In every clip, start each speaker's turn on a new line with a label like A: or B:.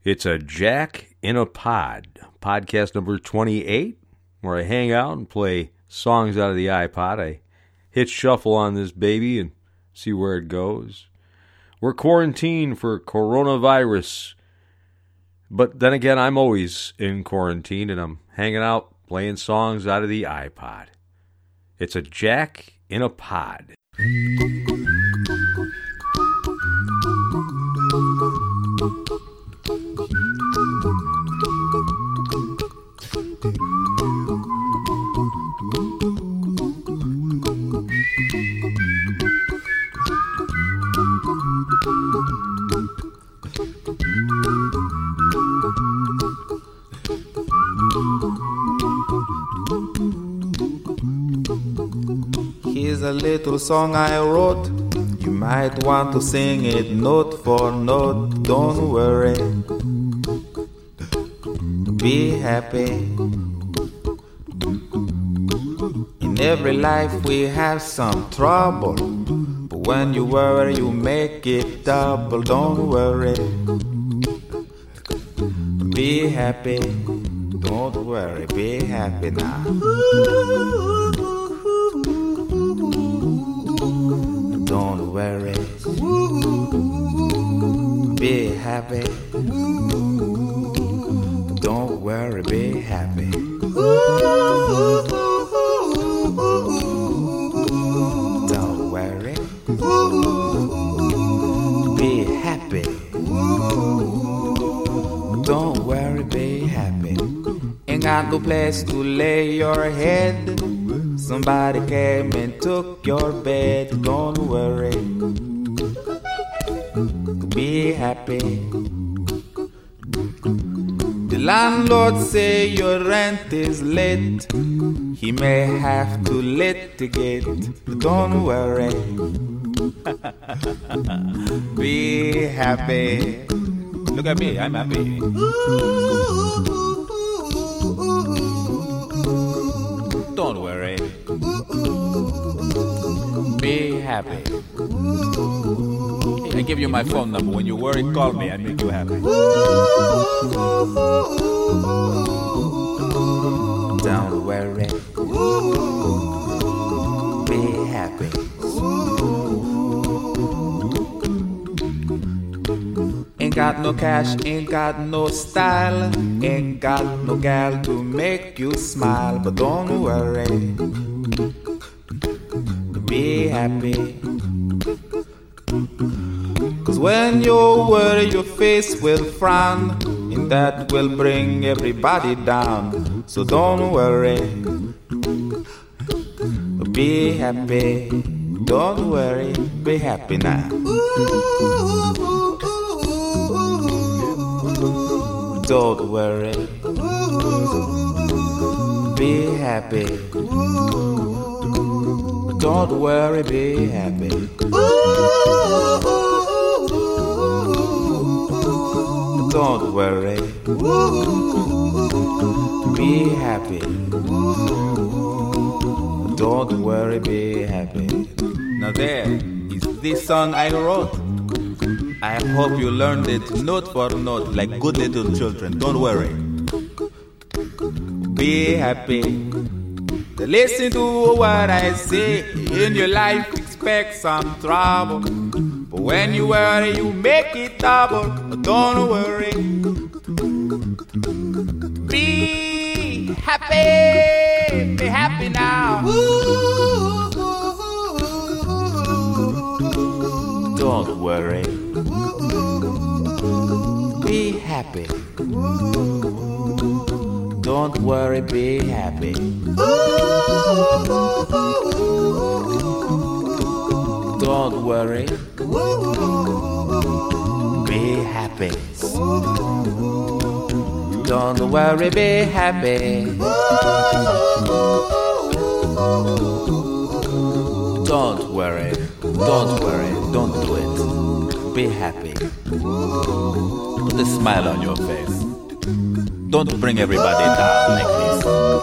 A: It's a Jack in a Pod, podcast number 28, where I hang out and play songs out of the iPod. I hit shuffle on this baby and see where it goes. We're quarantined for coronavirus, but then again, I'm always in quarantine and I'm hanging out playing songs out of the iPod. It's a Jack in a Pod.
B: Here's a little song I wrote. You might want to sing it note for note. Don't worry, be happy. In every life we have some trouble, but when you worry you make it double. Don't worry, be happy. Don't worry, be happy now. Don't worry, be happy. Don't worry, be happy. Don't worry, be happy. Don't worry, be happy. Ain't got no place to lay your head. Somebody came and took your bed. Don't worry, be happy. The landlord say your rent is late. He may have to litigate. Don't worry, be happy. Look at me, I'm happy. Don't worry, be happy. I give you my phone number. When you worry, call me. I make you happy. Don't worry, be happy. Ain't got no cash, ain't got no style, ain't got no gal to make you smile. But don't worry, be happy. Cause when you worry your face will frown, and that will bring everybody down. So don't worry, be happy. Don't worry, be happy now. Don't worry, be happy. Don't worry, be happy. Don't worry, be happy. Don't worry, be happy. Now there is this song I wrote. I hope you learned it note for note like good little children. Don't worry, be happy. Listen to what I say. In your life expect some trouble, but when you worry you make it double. Don't worry, be happy. Be happy now. Don't worry, be happy. Don't worry, be happy. Don't worry, be happy. Don't worry, be happy. Don't worry, don't do it. Be happy. Put a smile on your face. Don't bring everybody down like this.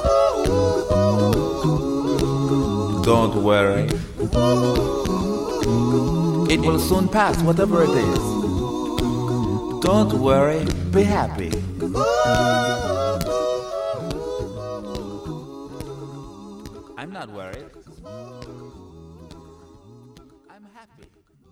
B: Don't worry, it will soon pass, whatever it is. Don't worry,
C: be happy.
B: I'm not worried. I'm happy.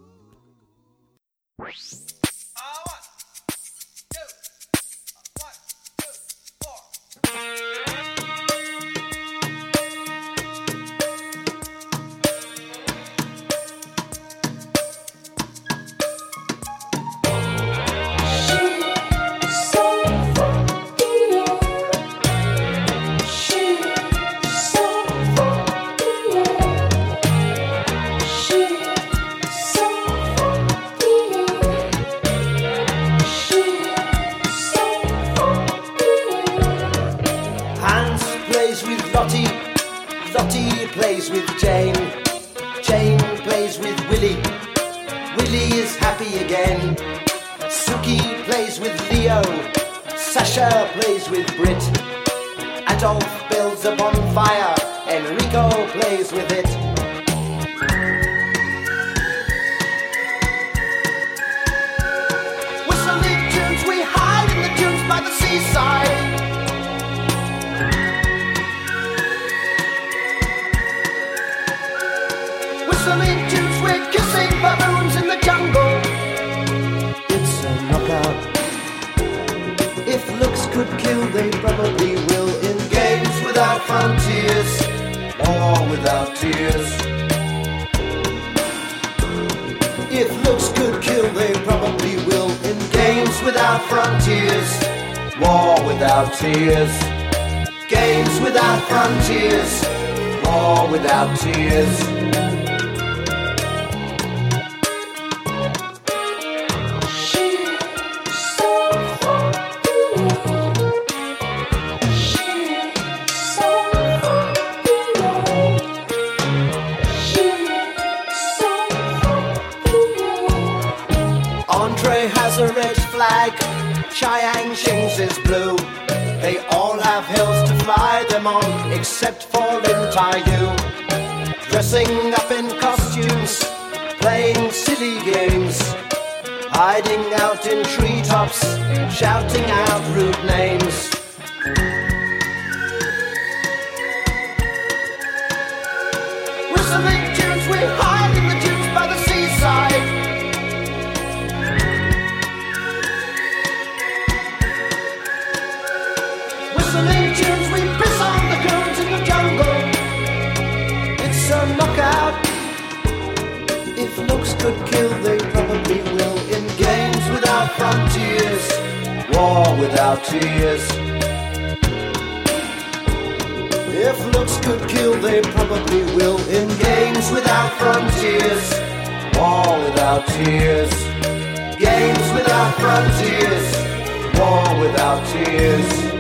D: Lottie plays with Jane. Jane plays with Willie. Willie is happy again. Suki plays with Leo. Sasha plays with Brit. Adolf builds a bonfire. Enrico plays with it. Whistling tunes, we hide in the dunes by the seaside. Whistling tunes, we're kissing baboons in the jungle. It's a knockout. If looks could kill, they probably will. In games without frontiers, war without tears. If looks could kill, they probably will. In games without frontiers, war without tears. Games without frontiers, war without tears. A red flag, Chiang Shing's is blue. They all have hills to fly them on, except for Lin Tai-yu. Dressing up in costumes, playing silly games, hiding out in treetops, shouting out rude names. Whistling tunes, we hide in the dunes by the seaside. Whistling tunes, we piss on the cones in the jungle. It's a knockout. If looks could kill, they probably will. In games without frontiers, war without tears. If looks could kill, they probably will. In games without frontiers, war without tears. Games without frontiers, war without tears.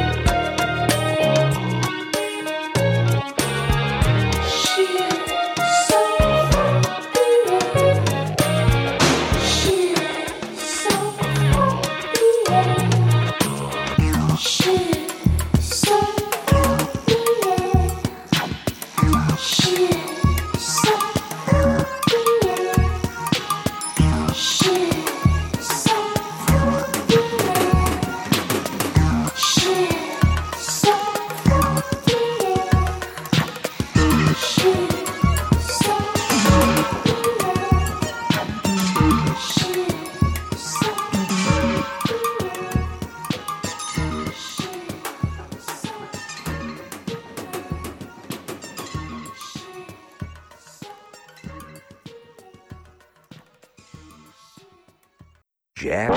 E: Jam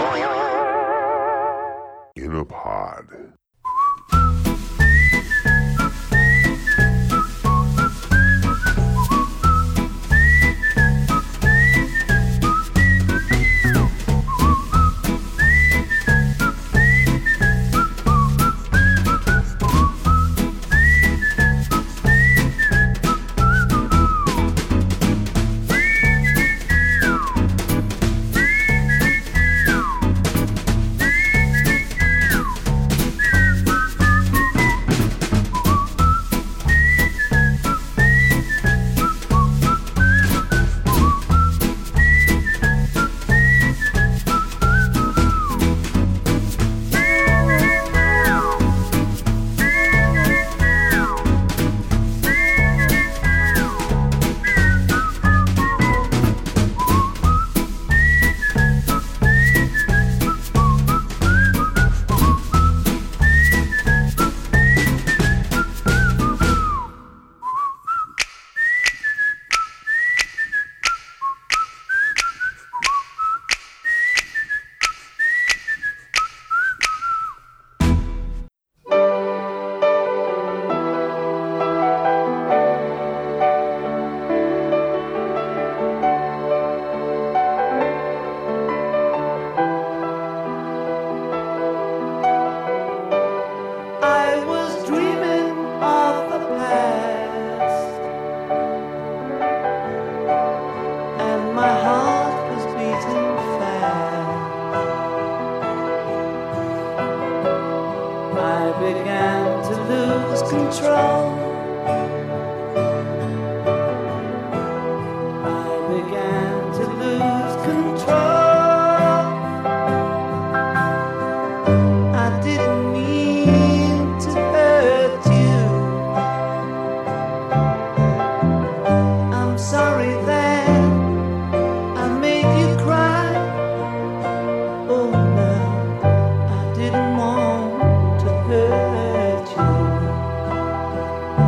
E: in a pod.
C: began to lose control. I began to lose control. I didn't mean to hurt you. I'm sorry that I made you cry. Oh no, I didn't want to hurt you.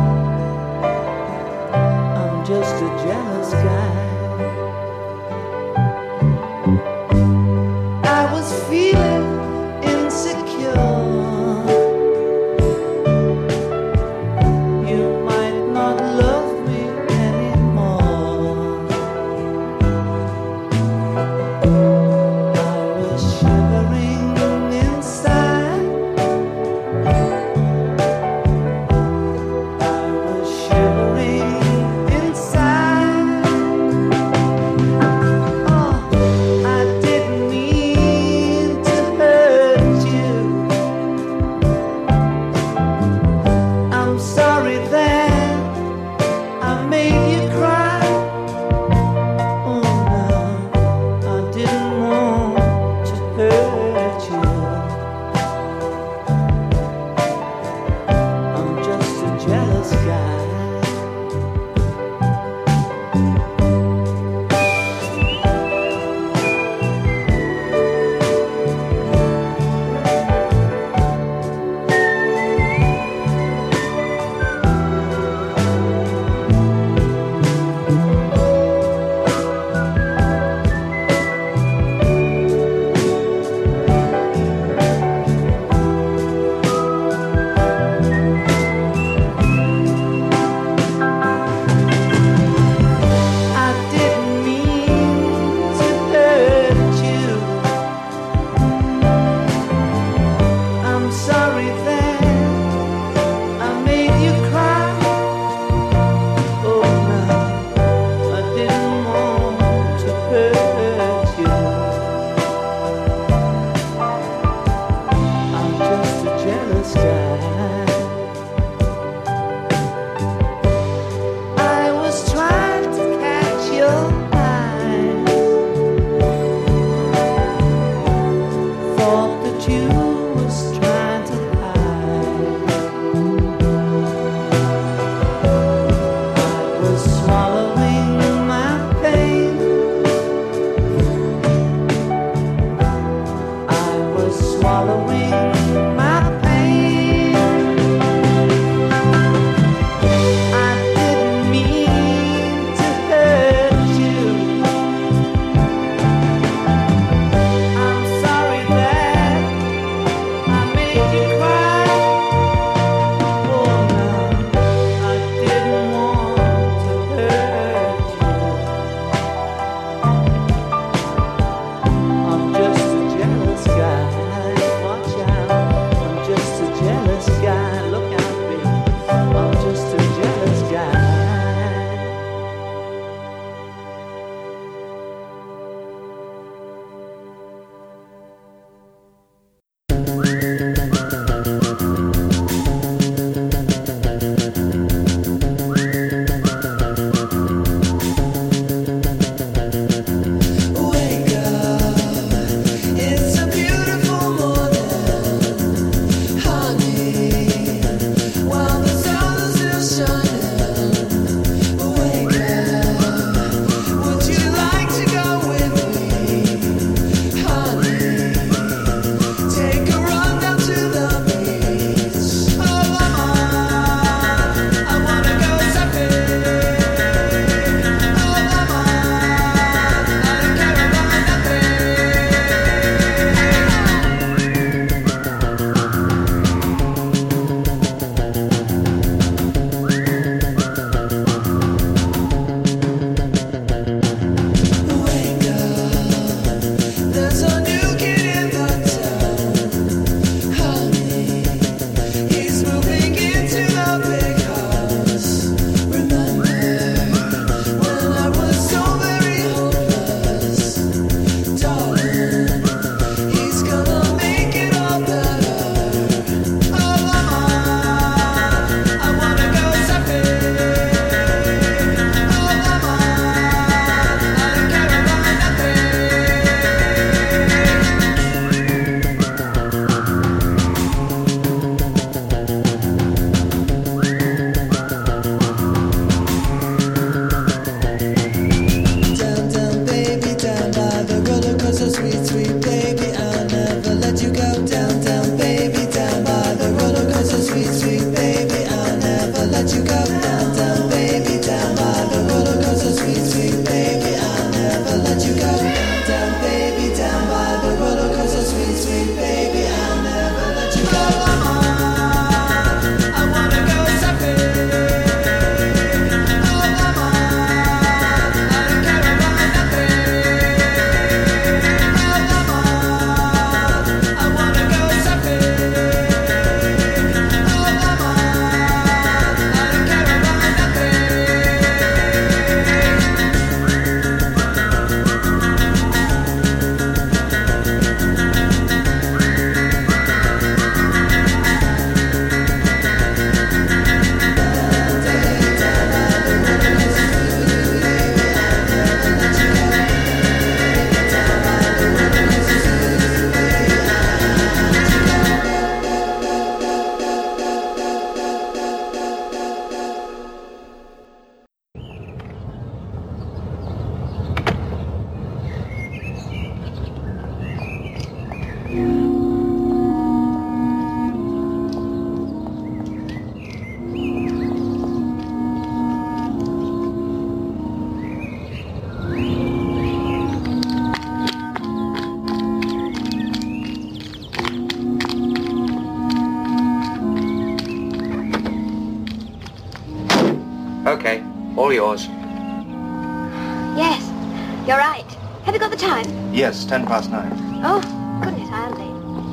E: Okay, all yours.
F: Yes, you're right. Have you got the time?
E: Yes, 9:10.
F: Oh, goodness, I am late.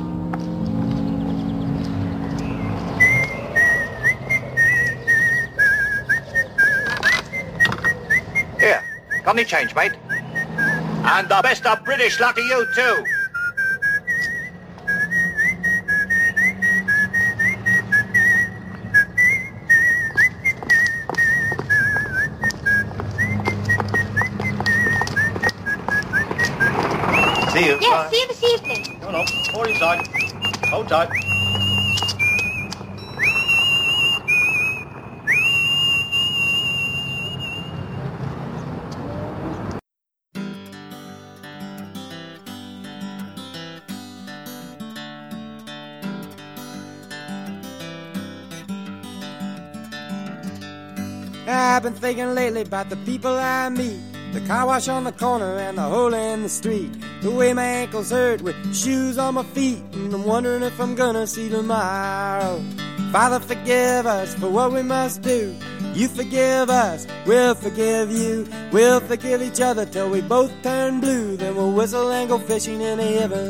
E: Here, got any change, mate? And the best of British luck to you, too. See you.
F: Yes,
E: Bye.
F: see you this evening.
E: No, all inside. Hold tight.
G: I've been thinking lately about the people I meet, the car wash on the corner and the hole in the street, the way my ankles hurt with shoes on my feet, and I'm wondering if I'm gonna see tomorrow. Father, forgive us for what we must do. You forgive us, we'll forgive you. We'll forgive each other till we both turn blue. Then we'll whistle and go fishing in heaven.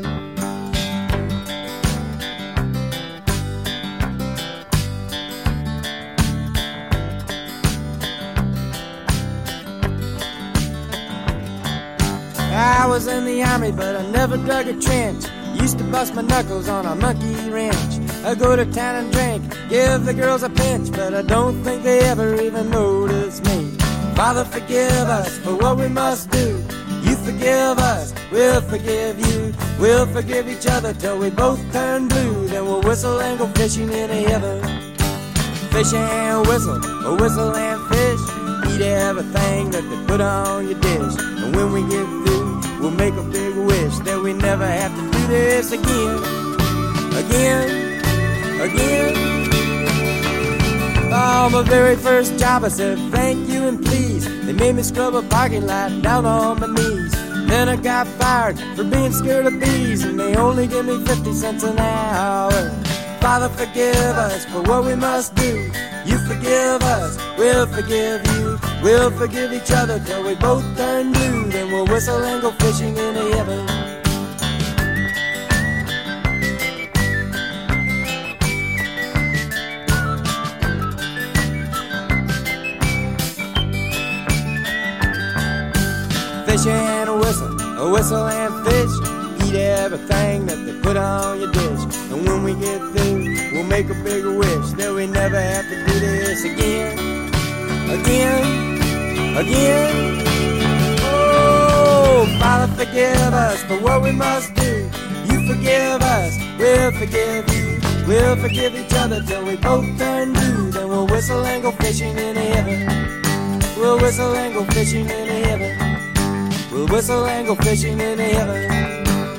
G: I was in the army, but I never dug a trench. Used to bust my knuckles on a monkey wrench. I go to town and drink, give the girls a pinch, but I don't think they ever even notice me. Father, forgive us for what we must do. You forgive us, we'll forgive you. We'll forgive each other till we both turn blue. Then we'll whistle and go fishing in heaven. Fish and whistle and fish. Eat everything that they put on your dish. And when we get through, we'll make a big wish that we never have to do this again. Again. Oh, my very first job, I said thank you and please. They made me scrub a parking lot down on my knees. Then I got fired for being scared of bees, and they only give me 50 cents an hour. Father, forgive us for what we must do. You forgive us, we'll forgive you. We'll forgive each other till we both turn blue. Then we'll whistle and go fishing in heaven. Fish and a whistle and fish. Eat everything that they put on your dish. And when we get through, we'll make a bigger wish that we never have to do this again. Oh, Father, forgive us for what we must do. You forgive us, we'll forgive you. We'll forgive each other till we both turn blue. Then we'll whistle and go fishing in heaven. We'll whistle and go fishing in heaven. We'll whistle and go fishing in heaven.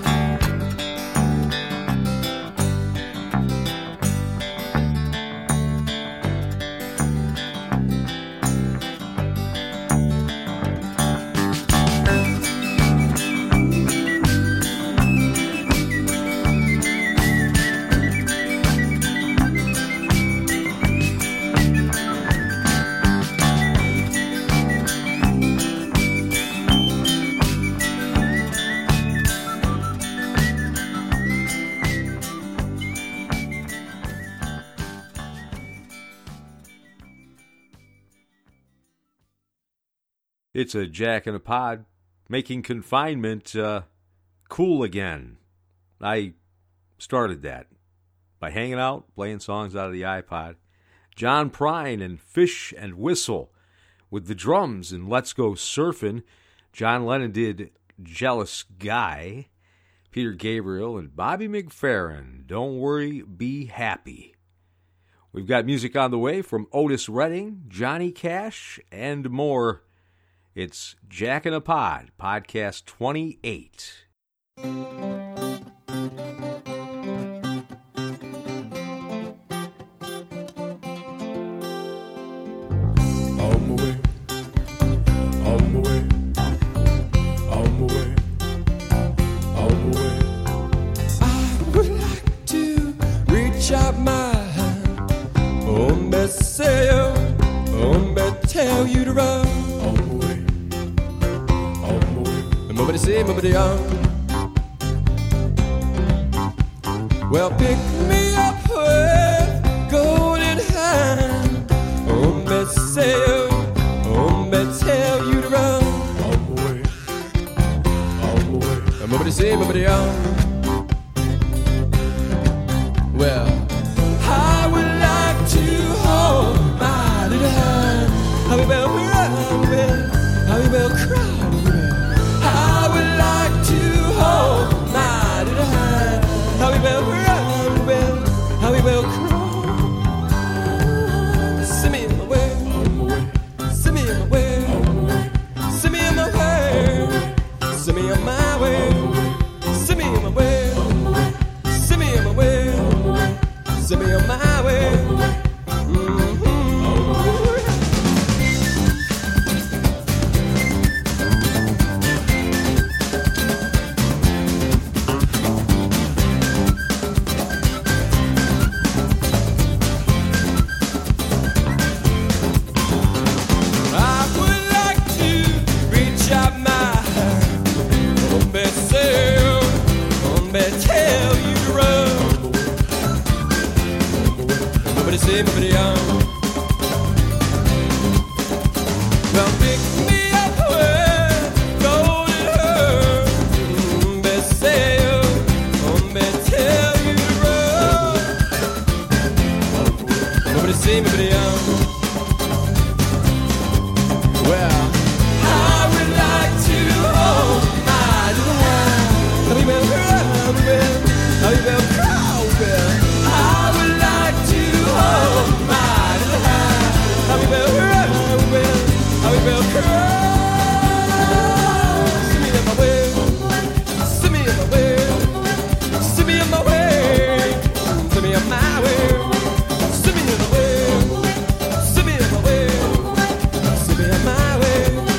A: It's a Jack in a Pod, making confinement cool again. I started that by hanging out, playing songs out of the iPod. John Prine and Fish and Whistle with the drums in Let's Go Surfin'. John Lennon did Jealous Guy. Peter Gabriel and Bobby McFerrin, Don't Worry, Be Happy. We've got music on the way from Otis Redding, Johnny Cash, and more. It's Jack in a Pod, podcast 28.
H: Out my hand, oh, Messiah, oh, Messiah.
G: tell you to run. Nobody say, nobody on. Well, pick me up with golden hand. Me say, me tell you to run. Nobody say, nobody on. Well, I would like to hold my little hand. I will run, I will cry. I would like to hold my little hand. How we will run, how we will crawl. Send me in my way, send me in my way, send me in my way, send me in my way, send me in my way, send me in my way, send me in my way. Nobody on. Well, pick me up with golden hair. Say, tell you to run. Nobody say, nobody on. Well, I would like to hold my little hand. How you will run, how you will crawl, I would like to hold my little hand. How we will run, how we will crawl. See me in my way, see me in my way, see me in my way, see me in my way, see me in my way, see me in my way, see me in my way.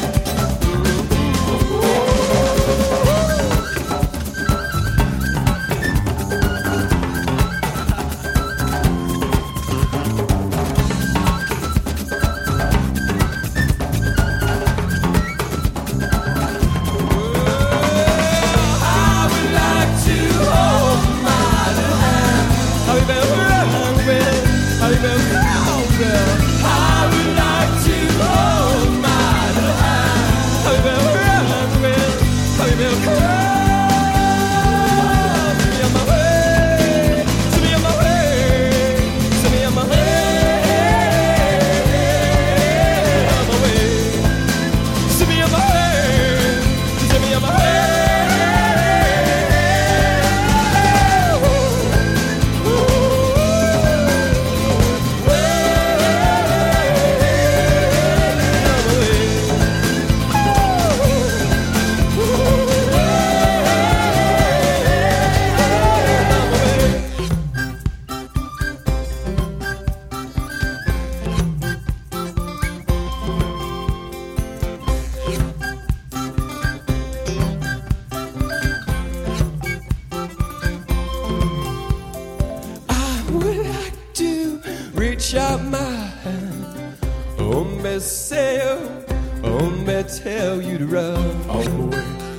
G: Reach out my hand, me say, me tell you to run. On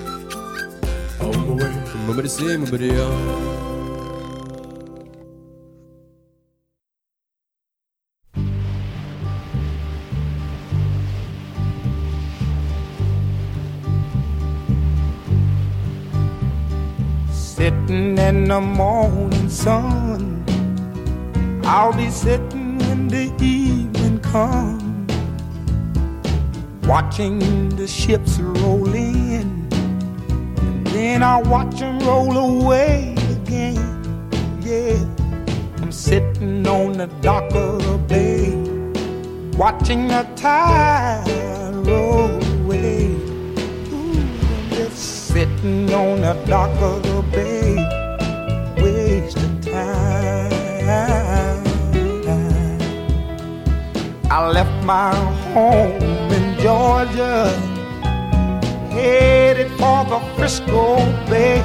G: my way, nobody say, nobody on.
B: Sitting in the morning sun, I'll be sitting when the evening comes, watching the ships roll in, and then I'll watch them roll away again. Yeah, I'm sitting on the dock of the bay, watching the tide roll away. Ooh, I'm just sitting on the dock of the bay, wasting time. I left my home in Georgia, headed for the Frisco Bay,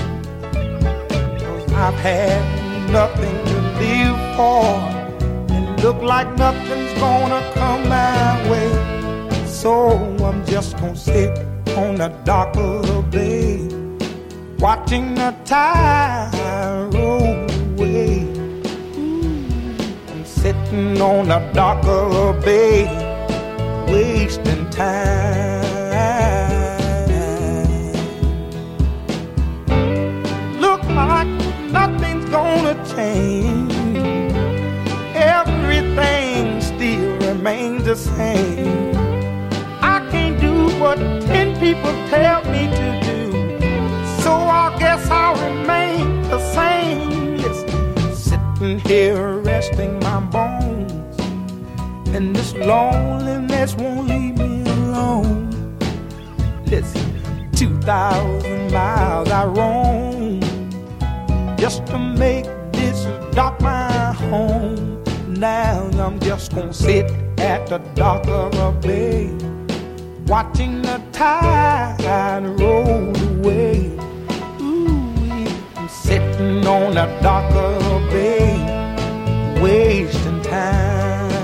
B: 'cause I've had nothing to live for and Look like nothing's gonna come my way. So I'm just gonna sit on the dock of the bay, watching the tide roll away. I'm sitting on the dock of the bay, wasting time. Look like nothing's gonna change. Everything still remains the same. I can't do what 10 people tell me to do, so I guess I'll remain the same. Listen, sitting here resting my bones, and this loneliness won't leave me alone. Listen, 2,000 miles I roam just to make this dock my home. Now I'm just gonna sit at the dock of a bay, watching the tide roll away. Ooh, I'm sitting on the dock of a bay, wasting time.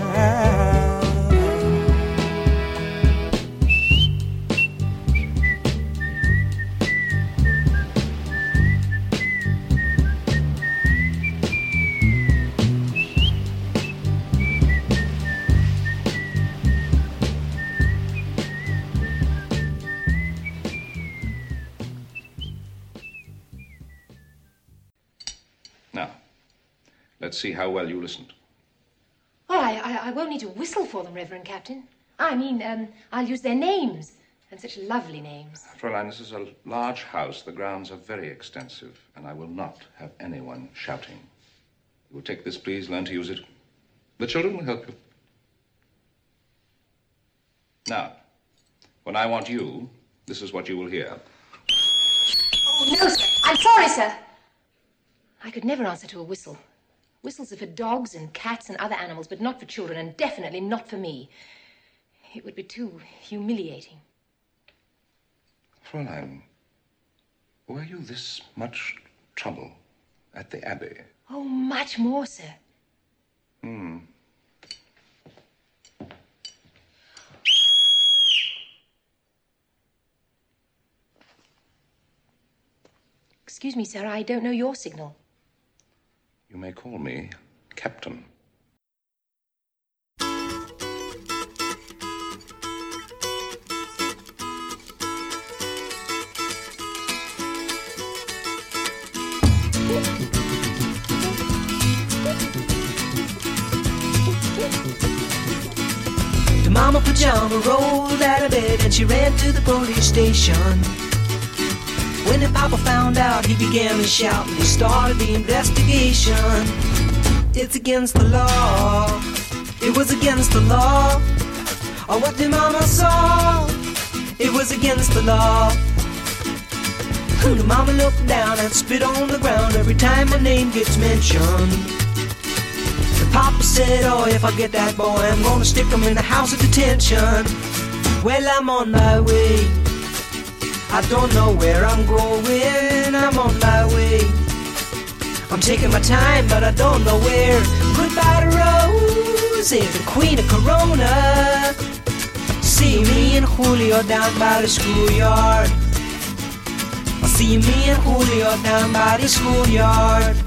H: Let's see how well you listened.
I: Oh, I won't need to whistle for them, Reverend Captain. I mean, I'll use their names, and such lovely names.
H: Fräulein, this is a large house. The grounds are very extensive, and I will not have anyone shouting. You will take this, please, learn to use it. The children will help you. Now, when I want you, this is what you will hear.
I: Oh, no, sir. I'm sorry, sir. I could never answer to a whistle. Whistles are for dogs and cats and other animals, but not for children, and definitely not for me. It would be too humiliating.
H: Fräulein, were you this much trouble at the Abbey?
I: Oh, much more, sir. Excuse me, sir, I don't know your signal.
H: You may call me Captain.
J: The mama pajama rolled out of bed and she ran to the police station. When the papa found out, he began to shout and he started the investigation. It's against the law. It was against the law. Or what the mama saw. It was against the law. The mama looked down and spit on the ground every time my name gets mentioned. The papa said, oh, if I get that boy, I'm gonna stick him in the house of detention. Well, I'm on my way. I don't know where I'm going, I'm on my way. I'm taking my time, but I don't know where. Goodbye to Rosie, the queen of Corona. See me and Julio down by the schoolyard. I'll see me and Julio down by the schoolyard.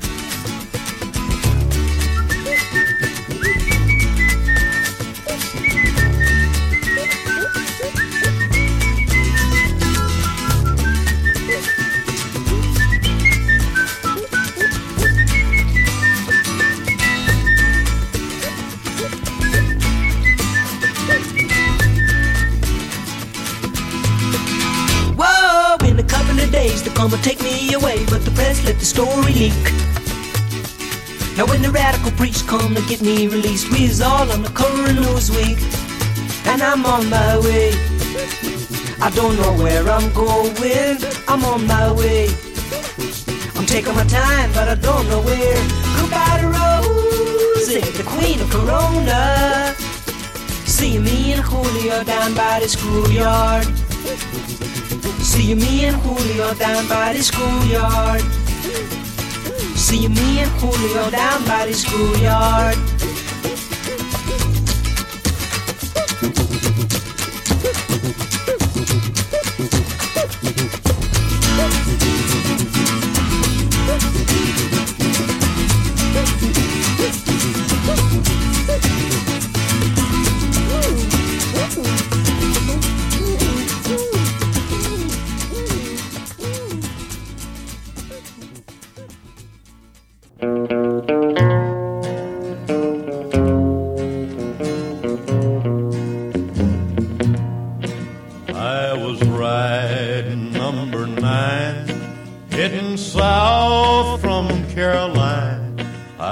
J: They're gonna take me away, but the press let the story leak. Now when the radical priests come to get me released, we's all on the cover of Newsweek. And I'm on my way. I don't know where I'm going, I'm on my way. I'm taking my time, but I don't know where. Goodbye to Rosie, the queen of Corona. See me and Julio down by the schoolyard. See me and Julio down by the schoolyard. See me and Julio down by the schoolyard.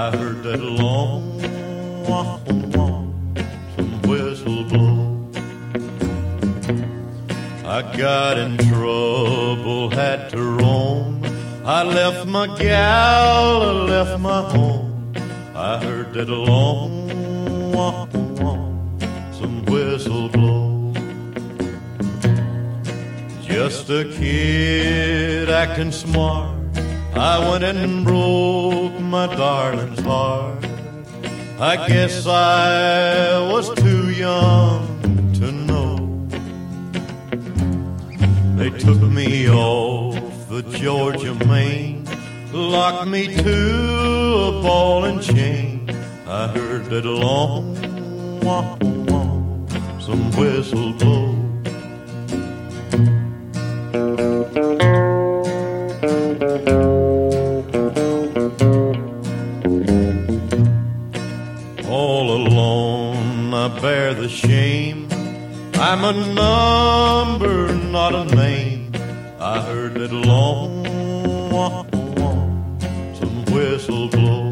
K: I heard that long wah, wah, some whistle blow. I got in trouble, had to roam. I left my gal, I left my home. I heard that long wah, wah, some whistle blow. Just a kid acting smart, I went and broke my darling's heart. I guess I was too young to know. They took me off the Georgia main, locked me to a ball and chain. I heard that long wah, wah, some whistle blow. All alone I bear the shame. I'm a number, not a name. I heard that long wah, wah, some whistle blow.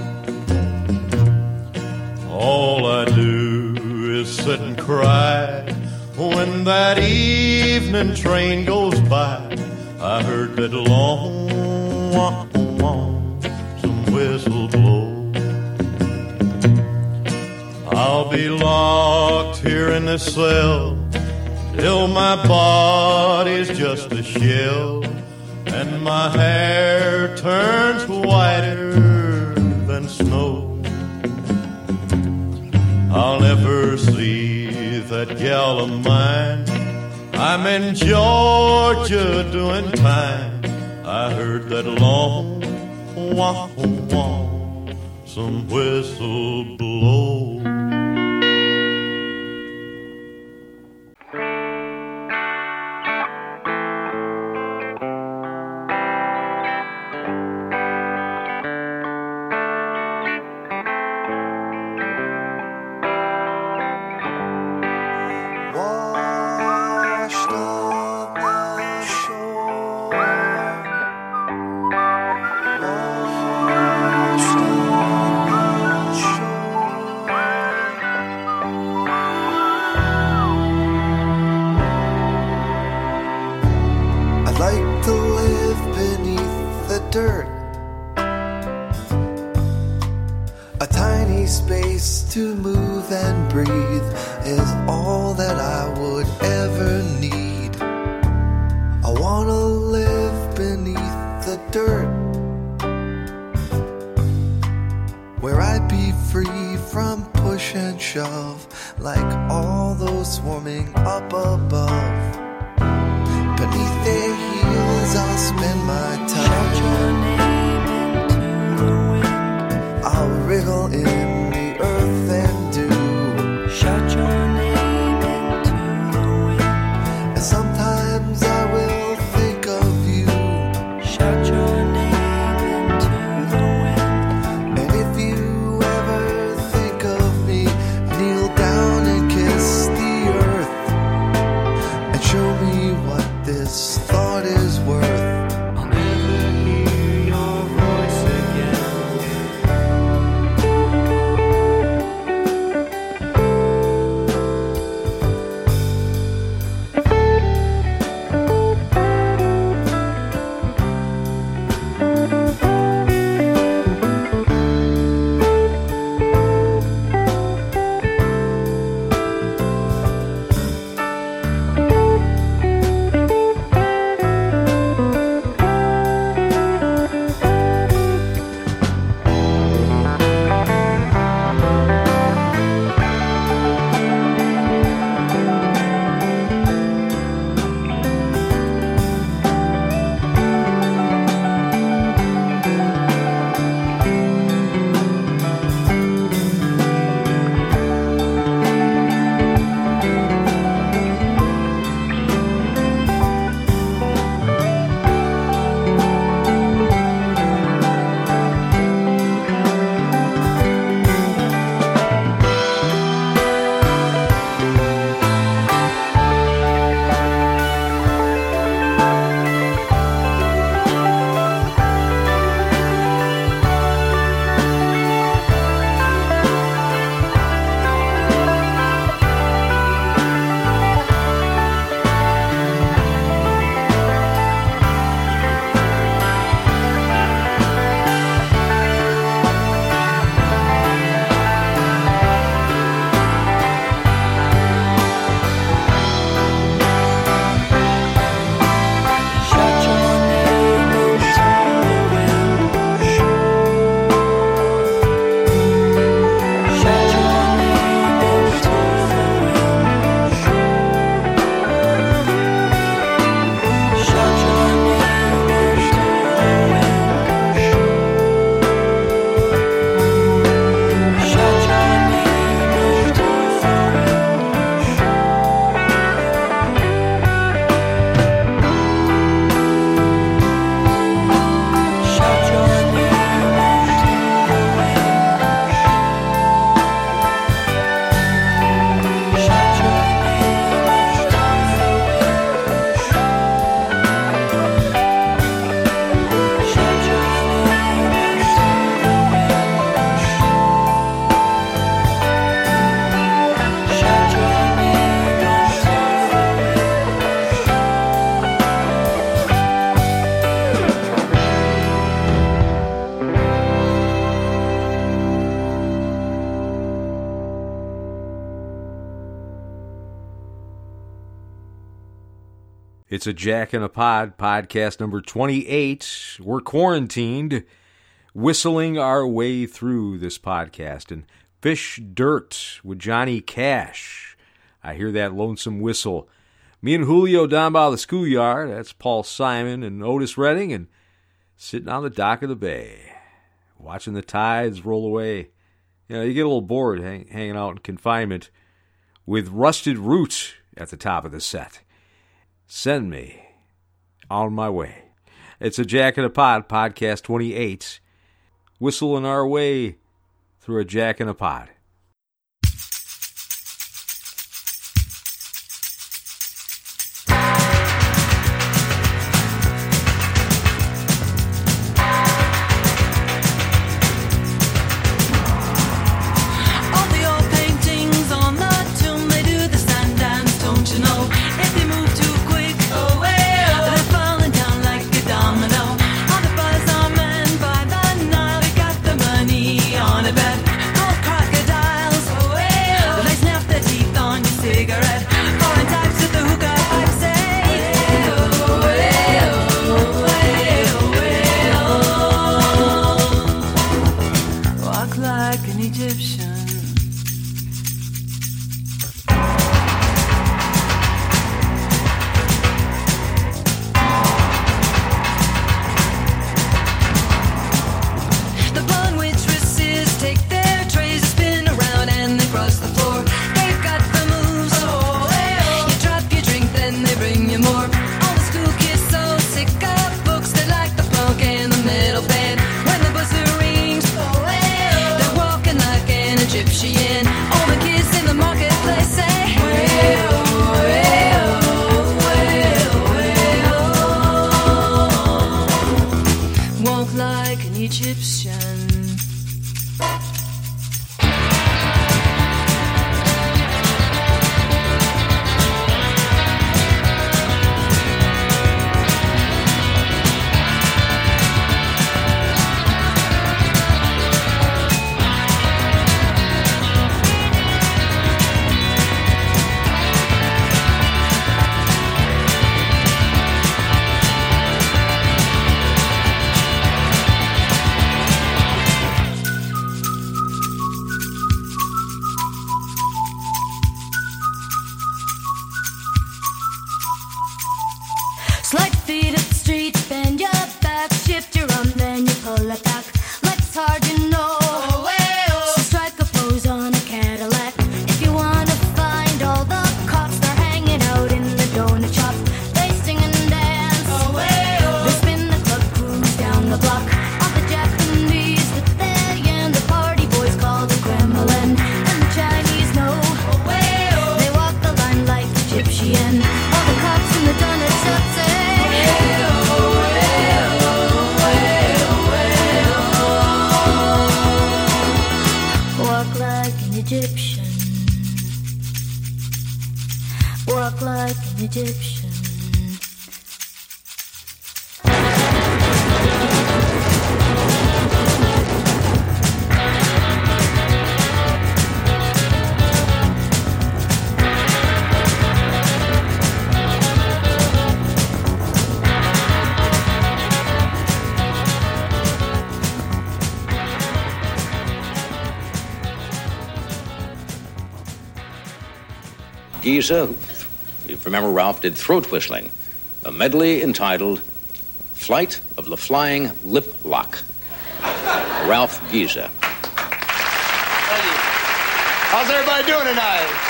K: All I do is sit and cry when that evening train goes by. I heard that long wah, wah, some whistle blow. I'll be locked here in this cell till my body's just a shell and my hair turns whiter than snow. I'll never see that gal of mine. I'm in Georgia doing time. I heard that long wah, wah, some whistle blow.
C: Show me what this thought is worth. I'll never hear
A: It's a Jack in a Pod, podcast number 28. We're quarantined, whistling our way through this podcast. And Fish Dirt with Johnny Cash. I hear that lonesome whistle. Me and Julio down by the schoolyard. That's Paul Simon and Otis Redding. And sitting on the dock of the bay, watching the tides roll away. You know, you get a little bored hanging out in confinement with Rusted Root at the top of the set. Send me on my way. It's a Jack in a Pod, podcast 28. Whistling our way through a Jack in a Pod.
L: Giza, if you remember, Ralph did throat whistling, a medley entitled Flight of the Flying Lip Lock. Ralph Giza.
M: Thank you. How's everybody doing tonight?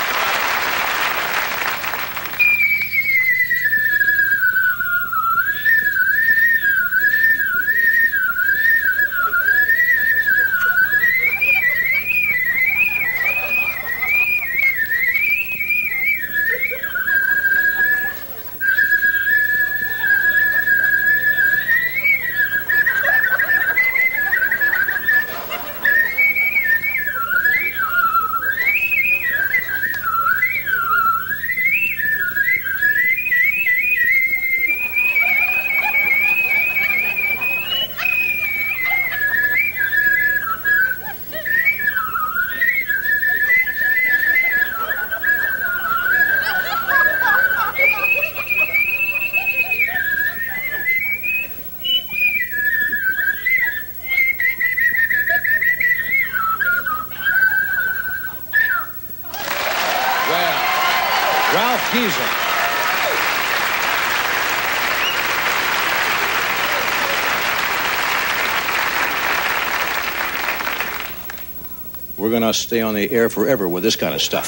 L: geezer. We're going to stay on the air forever with this kind of stuff.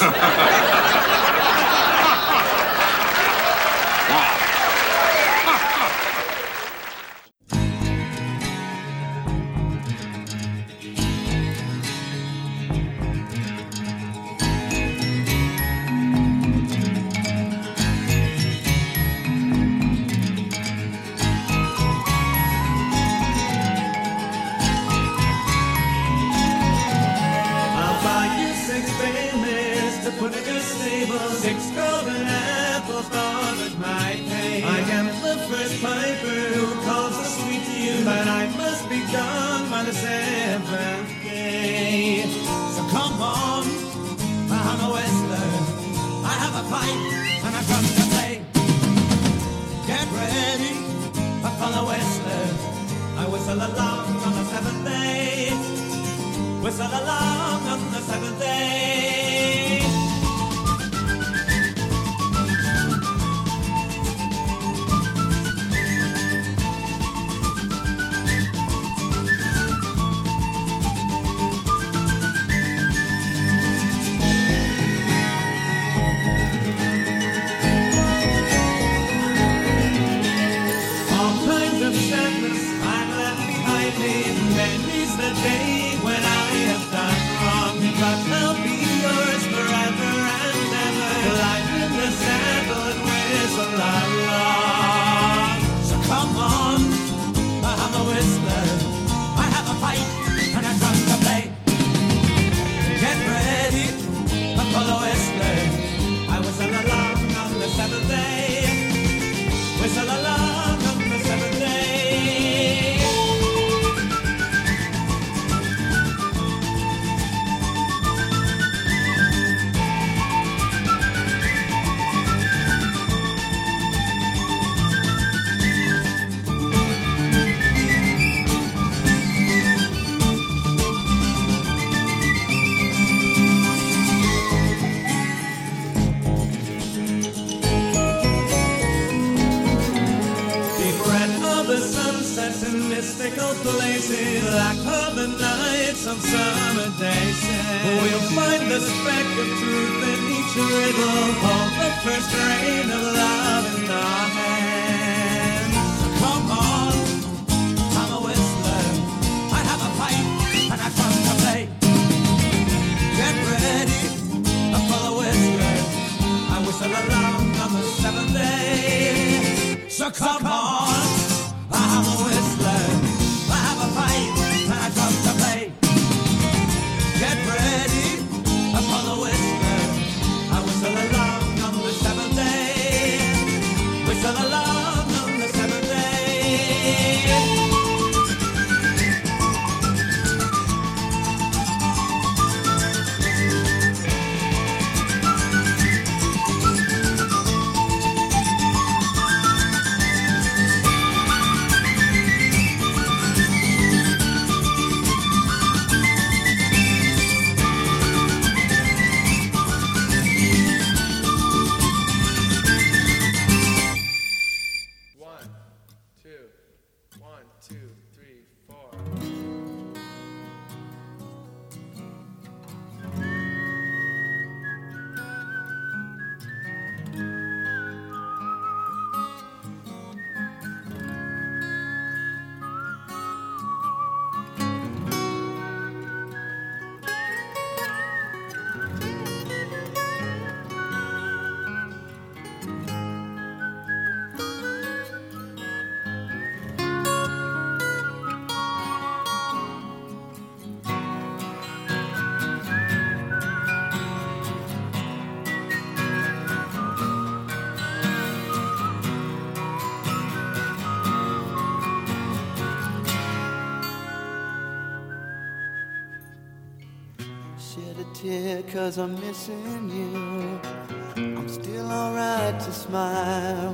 C: tear 'cause I'm missing you. I'm still alright to smile.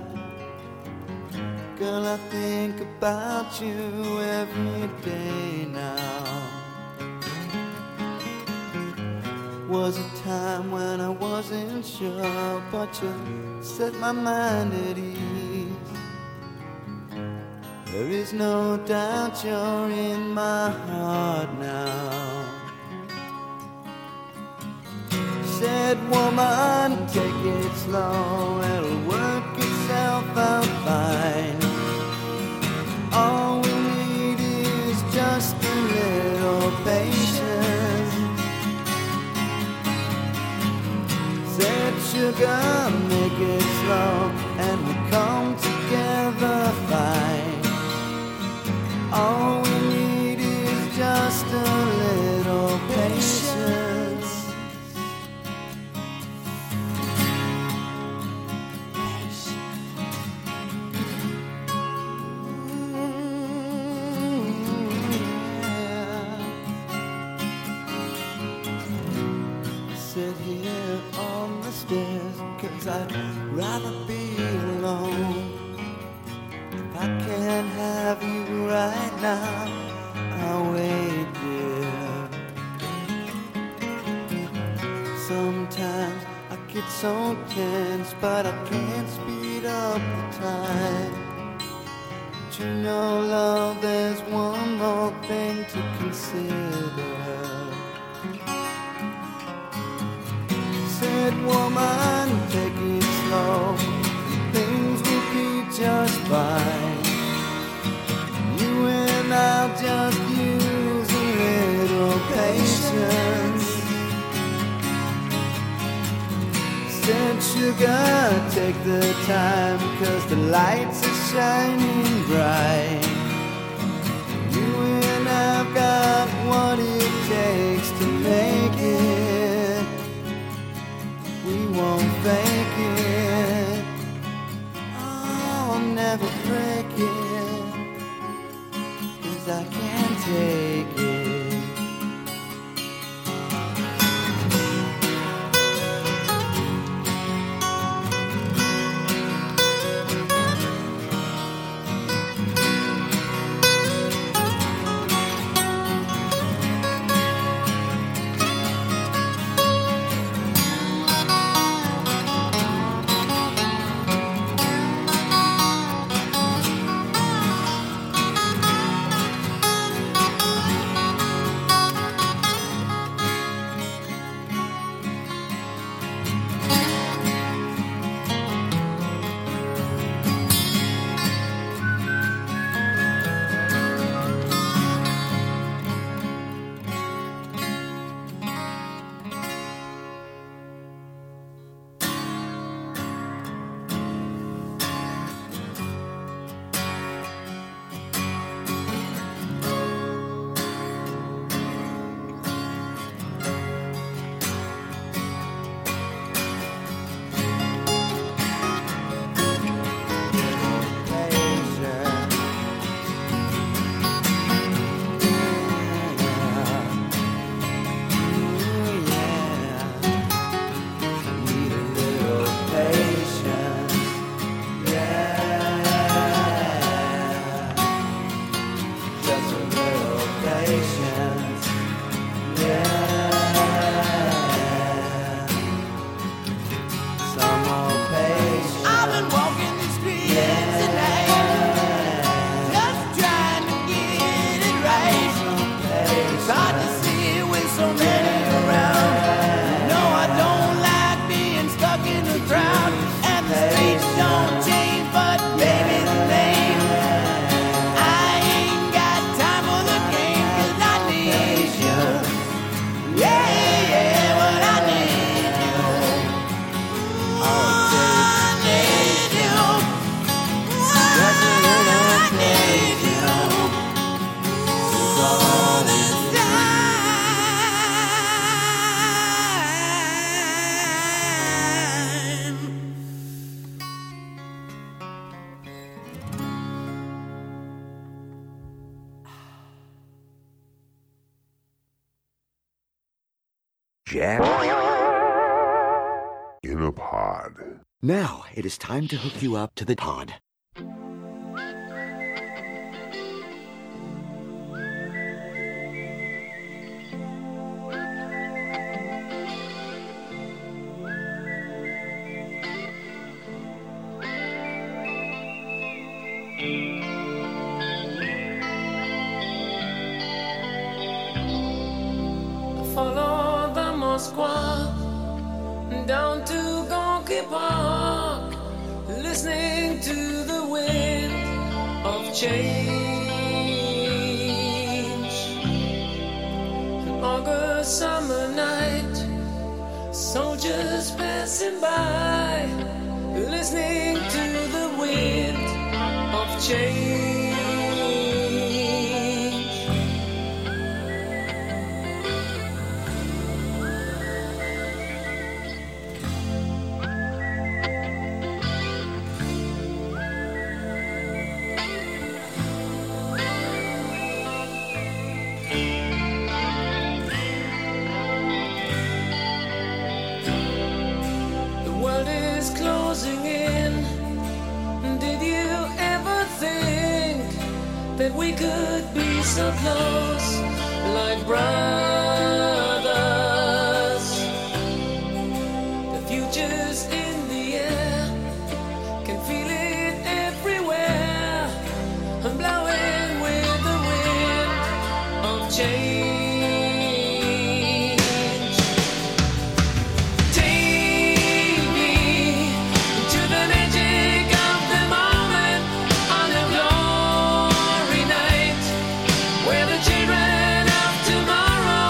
C: Girl, I think about you every day now. was a time when I wasn't sure, but you set my mind at ease. There is no doubt you're in my heart now. Said, woman, take it slow, it'll work itself out fine. All we need is just a little patience. Said, sugar, make it slow, and we'll come together fine. All we need is just a little patience. Sit here on the stairs, 'cause I'd rather be alone. If I can't have you right now, I'll wait, dear. Sometimes I get so tense, but I can't speed up the time. But you know, love, there's one more thing to consider. Said, woman, take it slow, things will be just fine. You and I'll just use a little patience. Said, sugar, take the time, 'cause the lights are shining bright. You and I've got what it takes to make it. We won't fake it. I'll never break it, 'cause I can't take it.
N: Jack in a pod.
O: Now it is time to hook you up to the pod.
P: Moskwa, down to Gonky Park, listening to the wind of change. An August summer night, soldiers passing by, listening to the wind of change. Closing in. Did you ever think that we could be so close, like brothers? The future's in the air, can feel it everywhere. I'm blowing with the wind of change. Children of tomorrow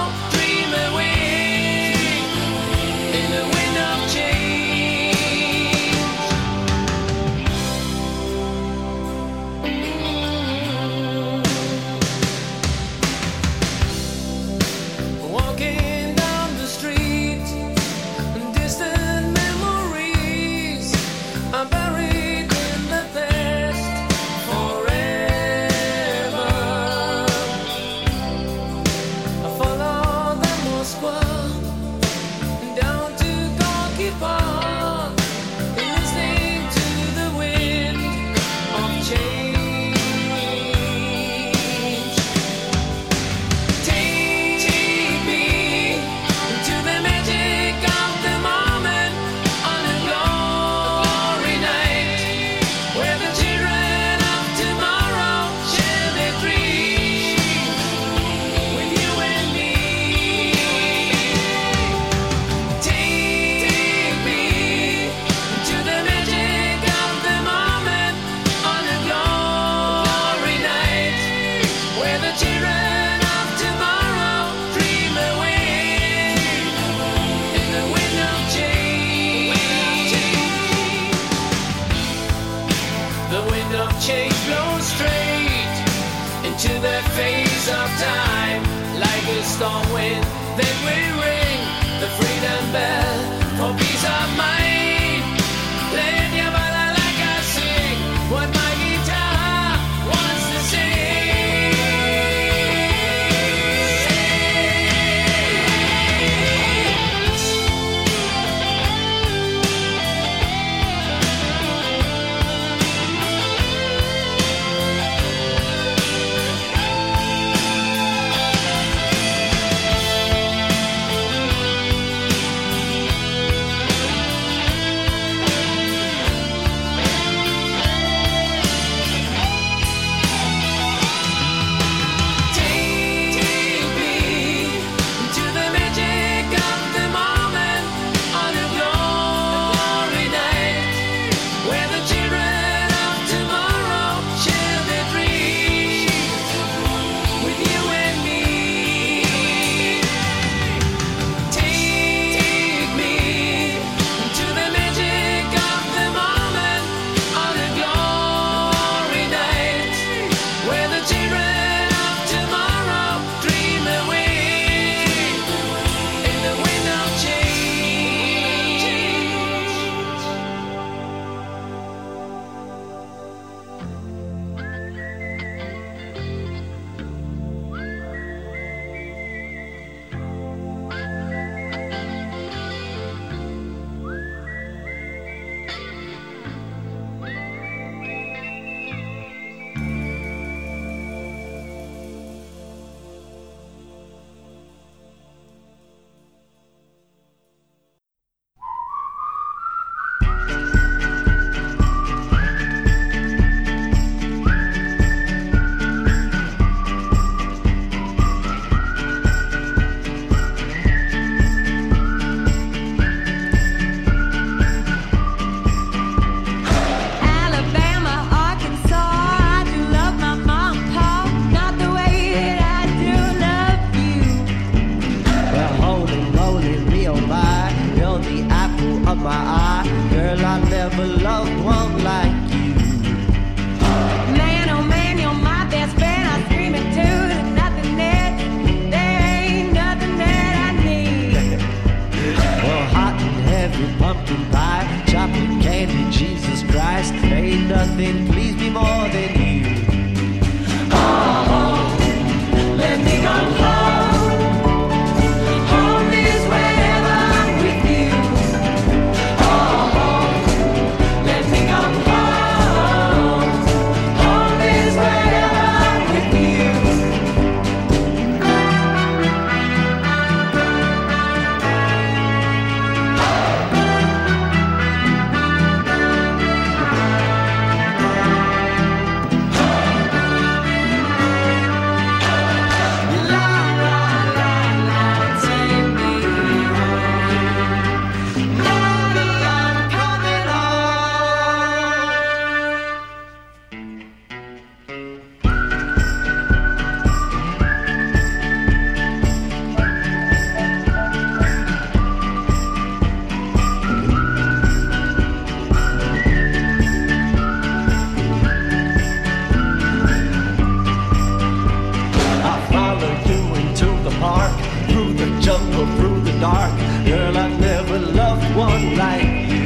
Q: stumble through the dark. Girl, I never loved one like you.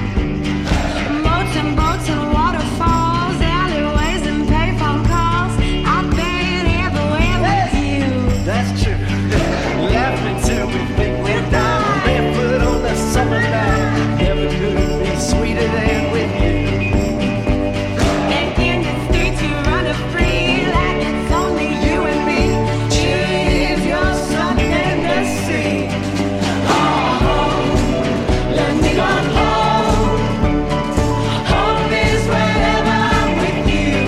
P: Boats and waterfalls, alleyways and payphone calls. I've been everywhere with you.
Q: That's true. Laughing till we think we're down, barefoot on the summer night. Never could be sweeter than with you.
P: And in the streets you run free like it's only you and me. Cheers, you're something to see. Oh, let me go home. Home is wherever I'm with you.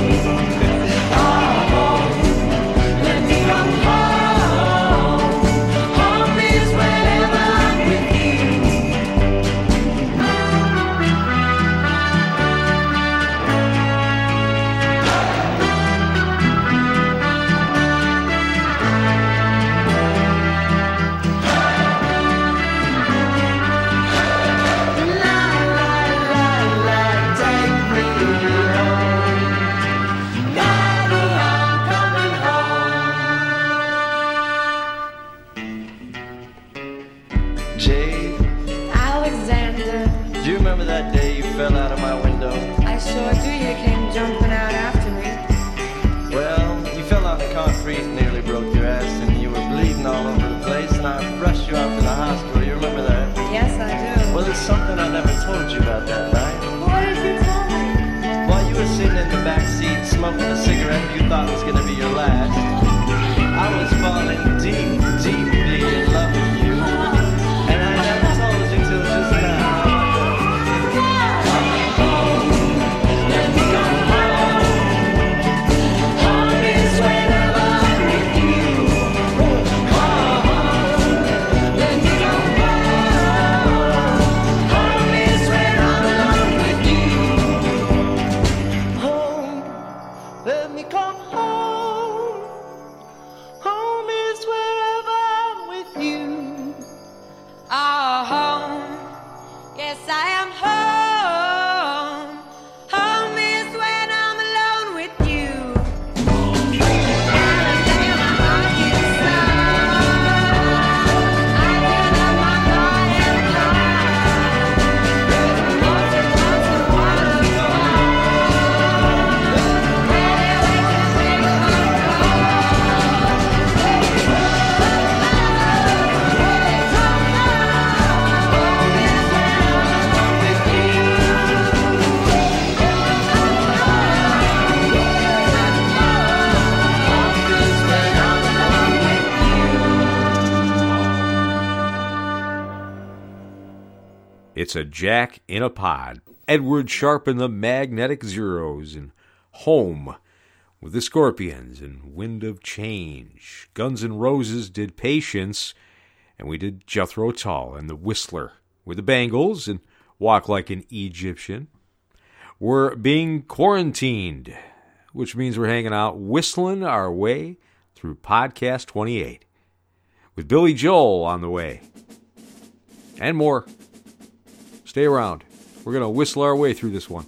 P: Oh, let me go home. Home is wherever I'm with you.
Q: Jay,
P: Alexander,
Q: do you remember that day you fell out of my window?
P: I sure do. You came jumping out after me.
Q: Well, you fell on the concrete and nearly broke your ass, and you were bleeding all over the place, and I rushed you out to the hospital. You remember that?
P: Yes, I do.
Q: Well, there's something I never told you about that night.
P: What did you tell me?
Q: While you were sitting in the back seat smoking a cigarette you thought was going to be your last, I was falling deep, deeply in love with you. And I never told you till just now.
P: Let me go home. Home is wherever I'm with you. Let me go home. Home is where I'm alone with you.
Q: Home, let me come home. Home is wherever I'm with you.
P: Oh, home. Yes, I am home. Home is when I'm alone with you. Alabama, Arkansas. I can have my car and car. Boats and waterfalls.
A: It's a Jack in a Pod. Edward Sharpe and the Magnetic Zeros, and Home with the Scorpions, and Wind of Change. Guns N' Roses did Patience, and we did Jethro Tull and the Whistler with the Bangles, and Walk Like an Egyptian. We're being quarantined, which means we're hanging out whistling our way through Podcast 28, with Billy Joel on the way, and more. Stay around. We're going to whistle our way through this one.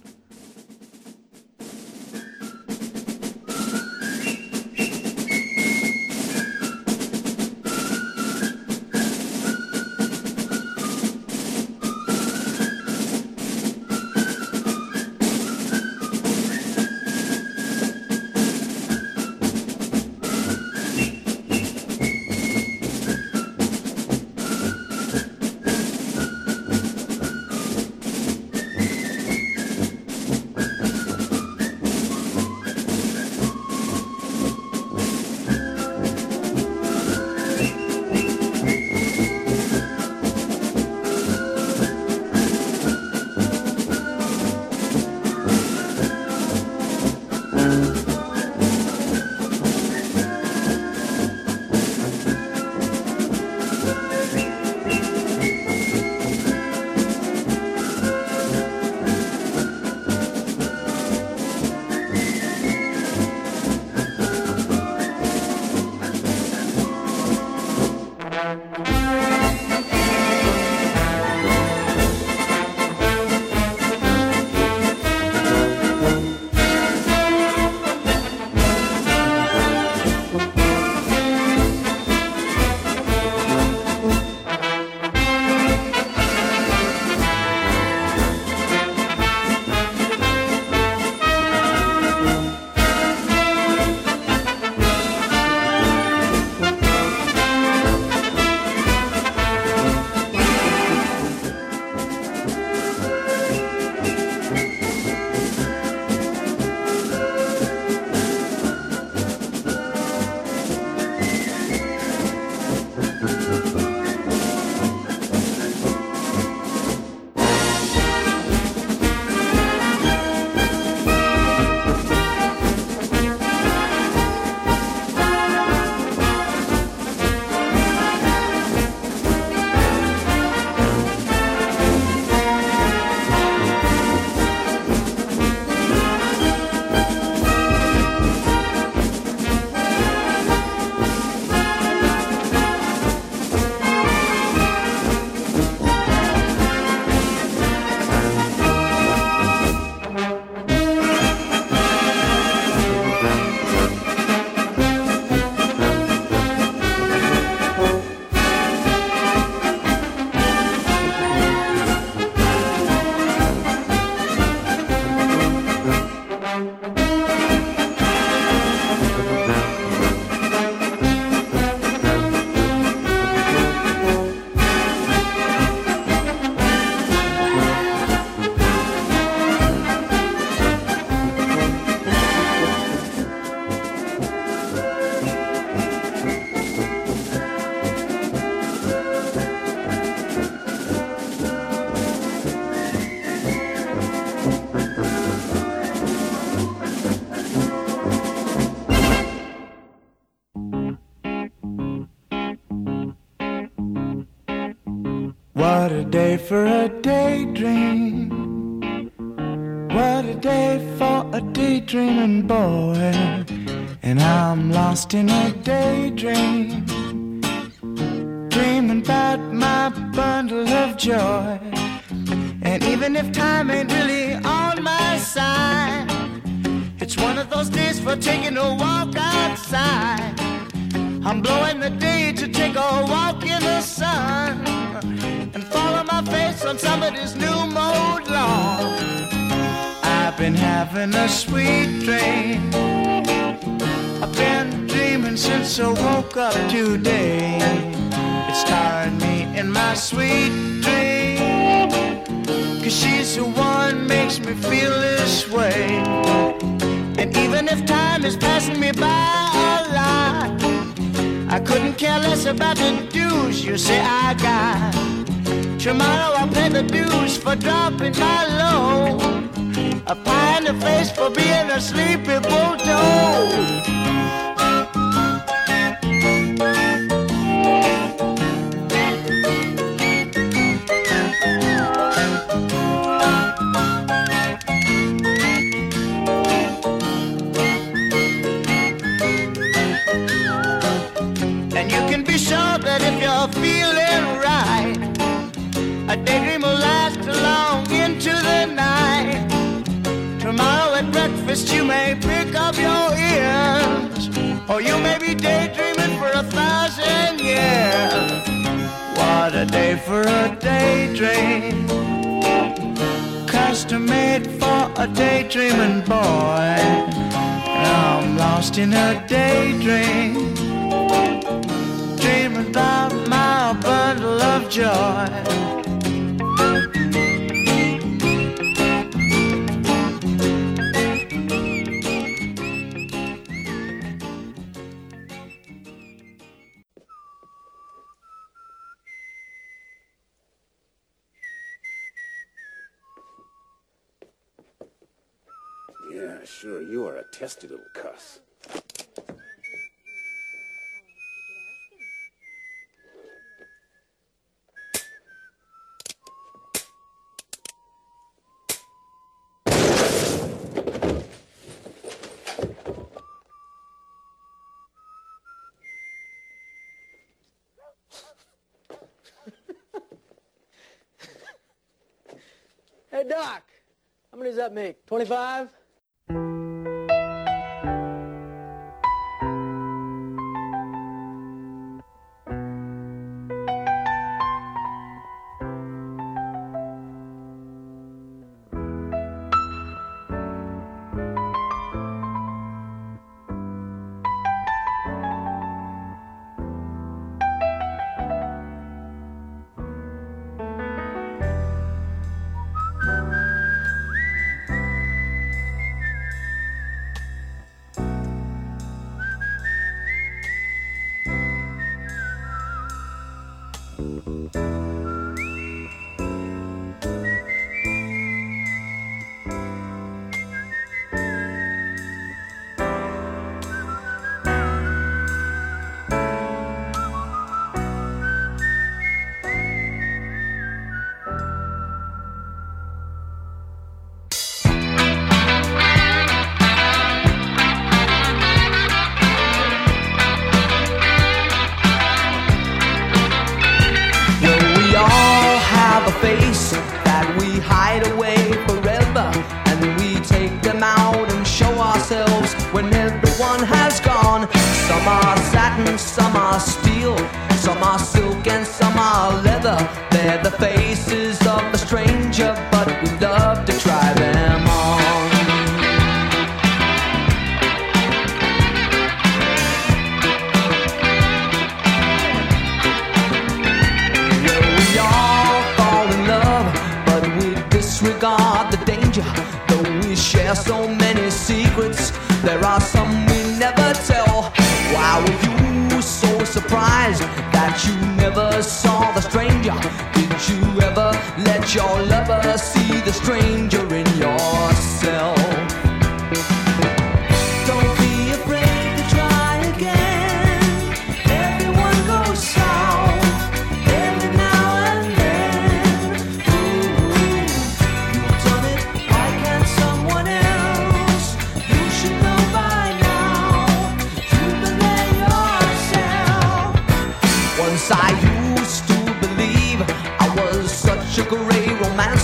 C: What a day for a daydream. What a day for a daydreaming boy. And I'm lost in a daydream, dreaming about my bundle of joy. And even if time ain't really on my side, it's one of those days for taking a walk outside. I'm blowing the day to take a walk in the sun and follow my face on somebody's new mode lawn. I've been having a sweet dream. I've been dreaming since I woke up today. It's tiring me in my sweet dream, 'cause she's the one makes me feel this way. And even if time is passing me by a lot, I couldn't care less about the dues you say I got. Tomorrow I'll pay the dues for dropping my load, a pie in the face for being a sleepy bulldog. And you can be sure that if you're feeling right, a daydream will last long into the night. Tomorrow at breakfast you may pick up your ears, or you may be daydreaming for 1,000 years. What a day for a daydream, custom made for a daydreaming boy. And I'm lost in a daydream, dreaming about my bundle of joy.
R: Yeah, sure, you are a testy little cuss.
S: Hey, Doc, how many does that make? 25?
J: When everyone has gone, some are satin, some are steel, some are silk and some are leather. They're the faces of the stranger, but we love to try them on. Well, we all fall in love, but we disregard the danger. Though we share so many secrets, there are some we never tell. Why were you so surprised that you never saw the stranger? Did you ever let your lover see the stranger in yourself? Don't be afraid to try again. Everyone goes south every now and then.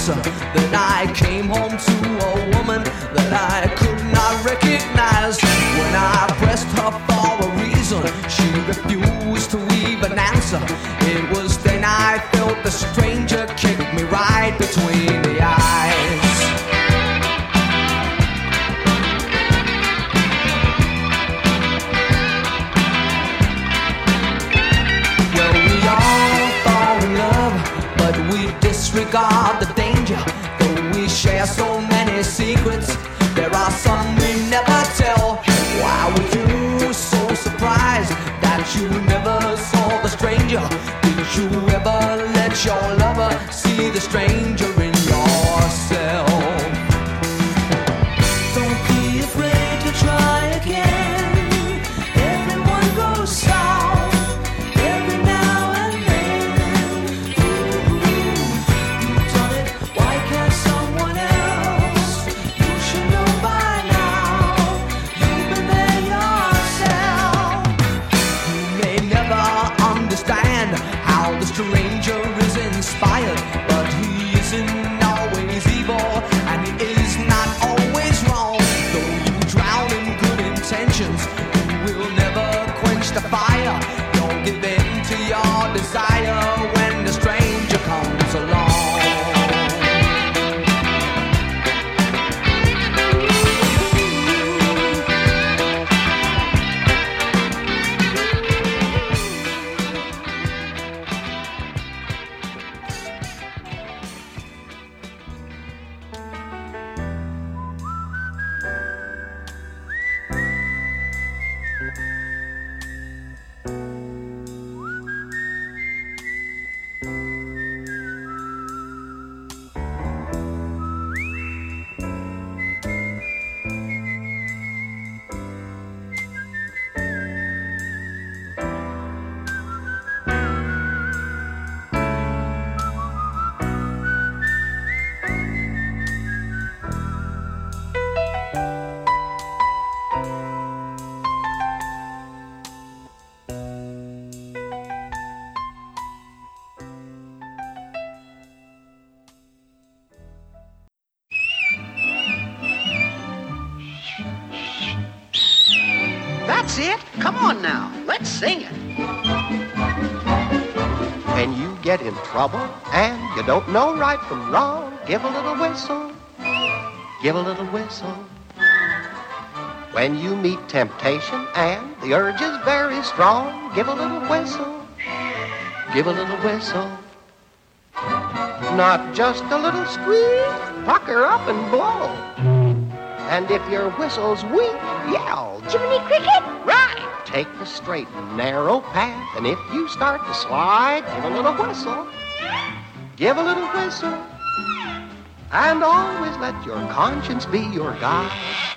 J: answer that I came home to a woman that I could not recognize. When I pressed her for a reason, she refused to even answer. It was then I felt the stranger kick me right between the eyes. Well, we all fall in love, but we disregard the danger. Though we share so many secrets, there are some we never tell. Why were you so surprised that you never saw the stranger? Did you ever let your lover see the stranger in yourself? Don't be afraid to try again. Everyone goes south every now and then. You've done it, why can't someone else? You should know by now. You've been there yourself. You may never understand how the stranger is inspired, but he isn't always evil, and he is not always wrong. Though you drown in good intentions, you will never quench the fire. Don't give in to your desire when the stranger comes along.
D: That's it. Come on now. Let's sing it. When you get in trouble and you don't know right from wrong, give a little whistle. Give a little whistle. When you meet temptation and the urge is very strong, give a little whistle. Give a little whistle. Not just a little squeeze, pucker up and blow. And if your whistle's weak, yell, Jiminy Cricket! Right! Take the straight and narrow path, and if you start to slide, give a little whistle. Give a little whistle. And always let your conscience be your guide.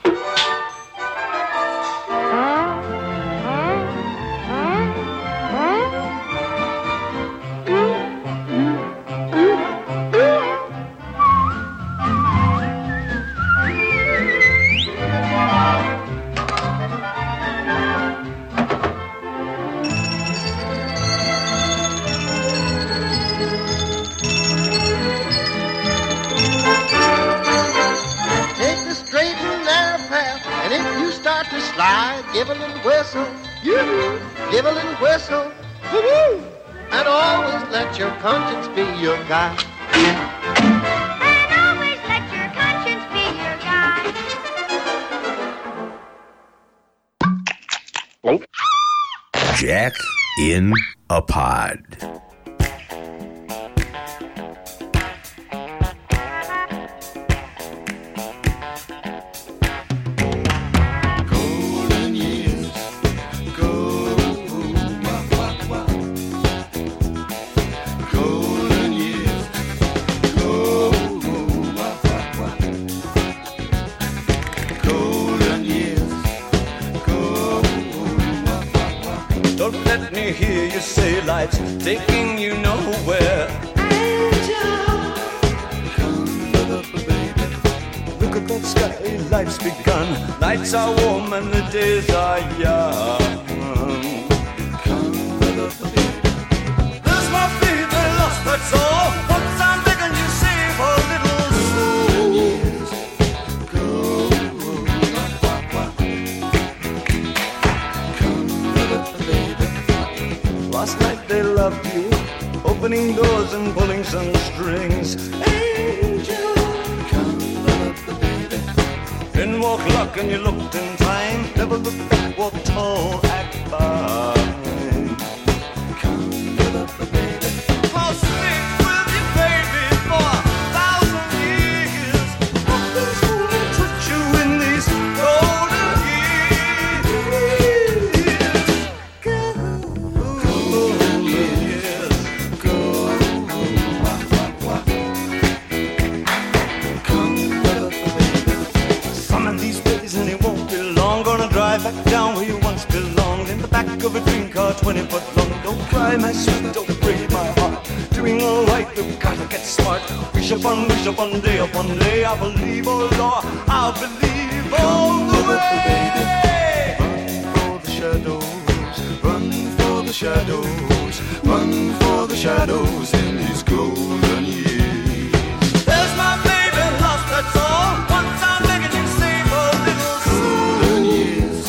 D: Give a little whistle, give a little whistle, woo-hoo, and always let your conscience be your guide.
F: And always let your conscience be your guide.
A: Jack in a Pod.
K: Hear you say life's taking you nowhere. Angel, come up, baby. Look at that sky, life's begun. Nights are warm and the days are young. Come up, baby. There's my feet, they lost, that's all. Once I'm begging you, save a little opening doors and pulling some strings. Angel, then walk luck and you looked in time. Never look back, walk tall, act fine. I'll stick with you, baby, for 1,000 years. Nothing's gonna touch you in these golden years. Golden years. Some of these days and it won't be long. Gonna drive back down where you once belonged. In the back of a dream car, 20 foot long. Don't cry, my sweet, don't break my heart. Doing all right, we've gotta get smart. Wish upon day, I believe, oh Lord, I'll believe all the way. Run for the shadows, run for the shadows, run for the shadows in these golden years. There's my baby lost, that's all. Once I'm begging you, save a little golden years.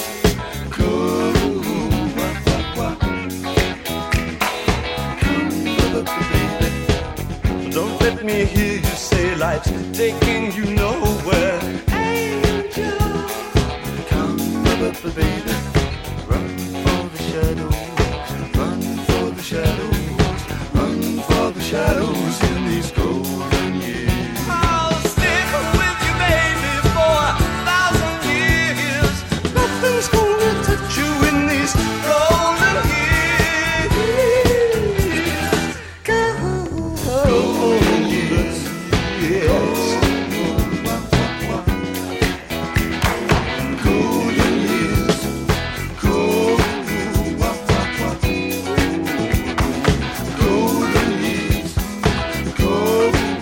K: Don't let me hear you say life's taking you nowhere. Angel, come baby, run for the shadows, run for the shadows, run for the shadows in these golden years. I'll stick with you, baby, for 1,000 years. Nothing's gonna touch you in these golden years. Golden years, yes. Golden years, golden years, golden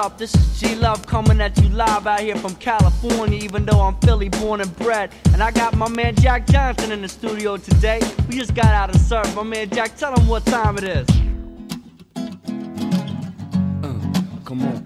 T: up? This is G-Love coming at you live out here from California, even though I'm Philly born and bred. And I got my man Jack Johnson in the studio today. We just got out of surf. My man Jack, tell him what time it is. Come on.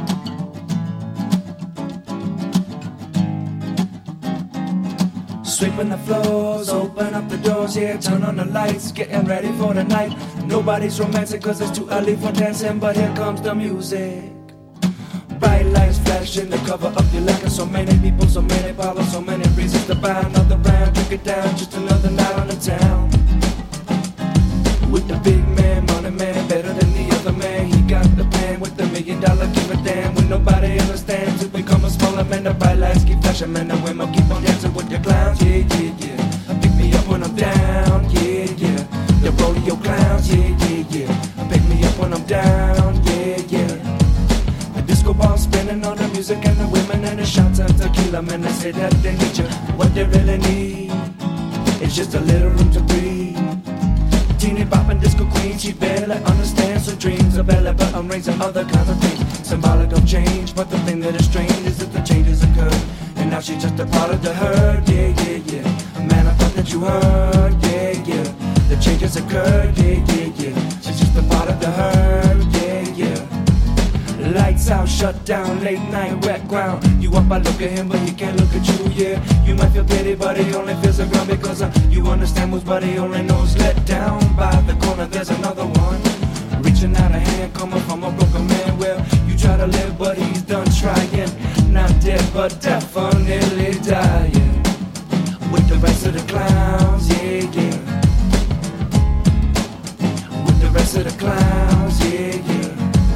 U: Sweeping the floors, open up the doors, yeah, turn on the lights, getting ready for the night. Nobody's romantic cause it's too early for dancing, but here comes the music. Bright lights flashing, the cover of your liquor. So many people, so many powers, so many reasons to buy another round. Drink it down, just another night on the town. With the big man, money man, better than the other man. He got the plan with the $1 million, give a damn. When nobody understands, to become a smaller man. The bright lights keep flashing, man, the women keep on dancing with your clowns. Yeah, yeah, yeah. Pick me up when I'm down, yeah, yeah. The rodeo clowns, yeah, yeah, yeah. Pick me up when I'm down, yeah, yeah. The disco ball spinning on the music and the women and the shots of tequila. Man, they say that they need you. What they really need is just a little room to breathe. Teeny bopping disco queen, she barely understands her dreams of belly button rings and other kinds of things. Symbolic of change, but the thing that is strange is that the changes occurred. And now she's just a part of the herd, yeah, yeah, yeah. Man, I thought that you heard, yeah, yeah. The changes occurred, yeah, yeah, yeah. She's just a part of the herd, yeah, yeah. Lights out, shut down, late night, wet ground. You up, I look at him, but he can't look at you, yeah. You might feel pity, but he only feels the ground because you understand moves, but he only knows let down. By the corner, there's another one. Reaching out a hand, coming from a broken man. Well, you try to live, but he's done trying. Not dead, but definitely dying. With the rest of the clowns, yeah, yeah. With the rest of the clowns, yeah, yeah.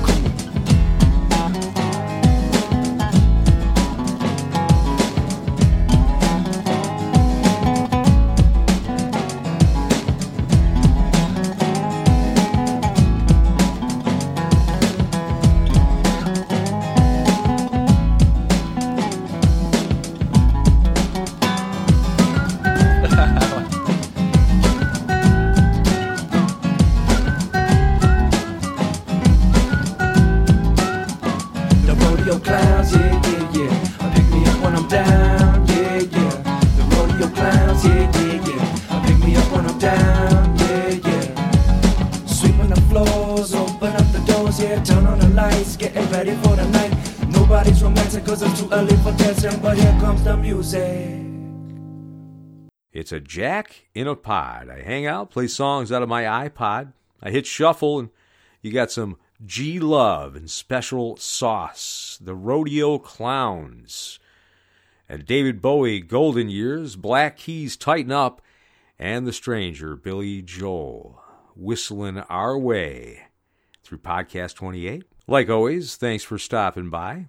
A: It's a Jack in a Pod. I hang out, play songs out of my iPod. I hit shuffle, and you got some G-Love and Special Sauce, the Rodeo Clowns, and David Bowie, Golden Years, Black Keys, Tighten Up, and The Stranger, Billy Joel, Whistling Our Way through Podcast 28. Like always, thanks for stopping by.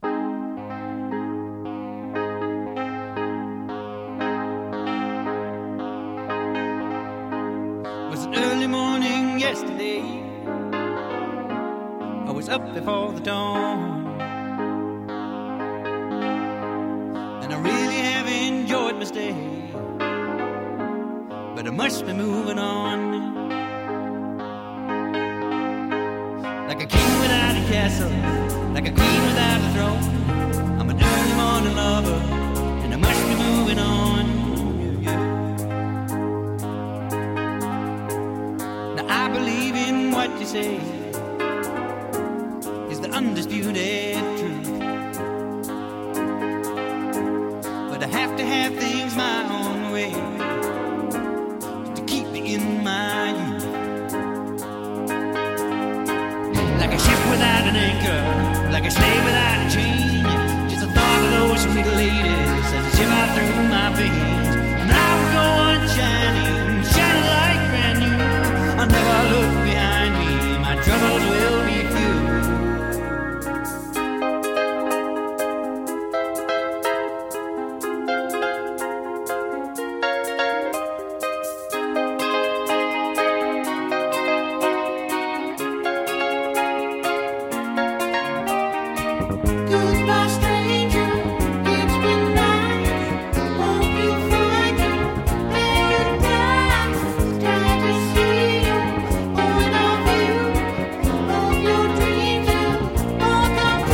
V: Yesterday, I was up before the dawn, and I really have enjoyed my stay, but I must be moving on. Like a king without a castle, like a queen without a throne, I'm an early morning lover, and I must be moving on. I believe in what you say is the undisputed truth, but I have to have things my own way to keep me in my youth. Like a ship without an anchor, like a slave without a chain, just the thought of those sweet ladies as a shiver through my veins. And I will go on shining, shining like brand new. I'll never look behind me, my troubles will be few. Goodbye, stranger, it's been nice. Hope you find your paradise. Glad to see you. All of your dreams will all come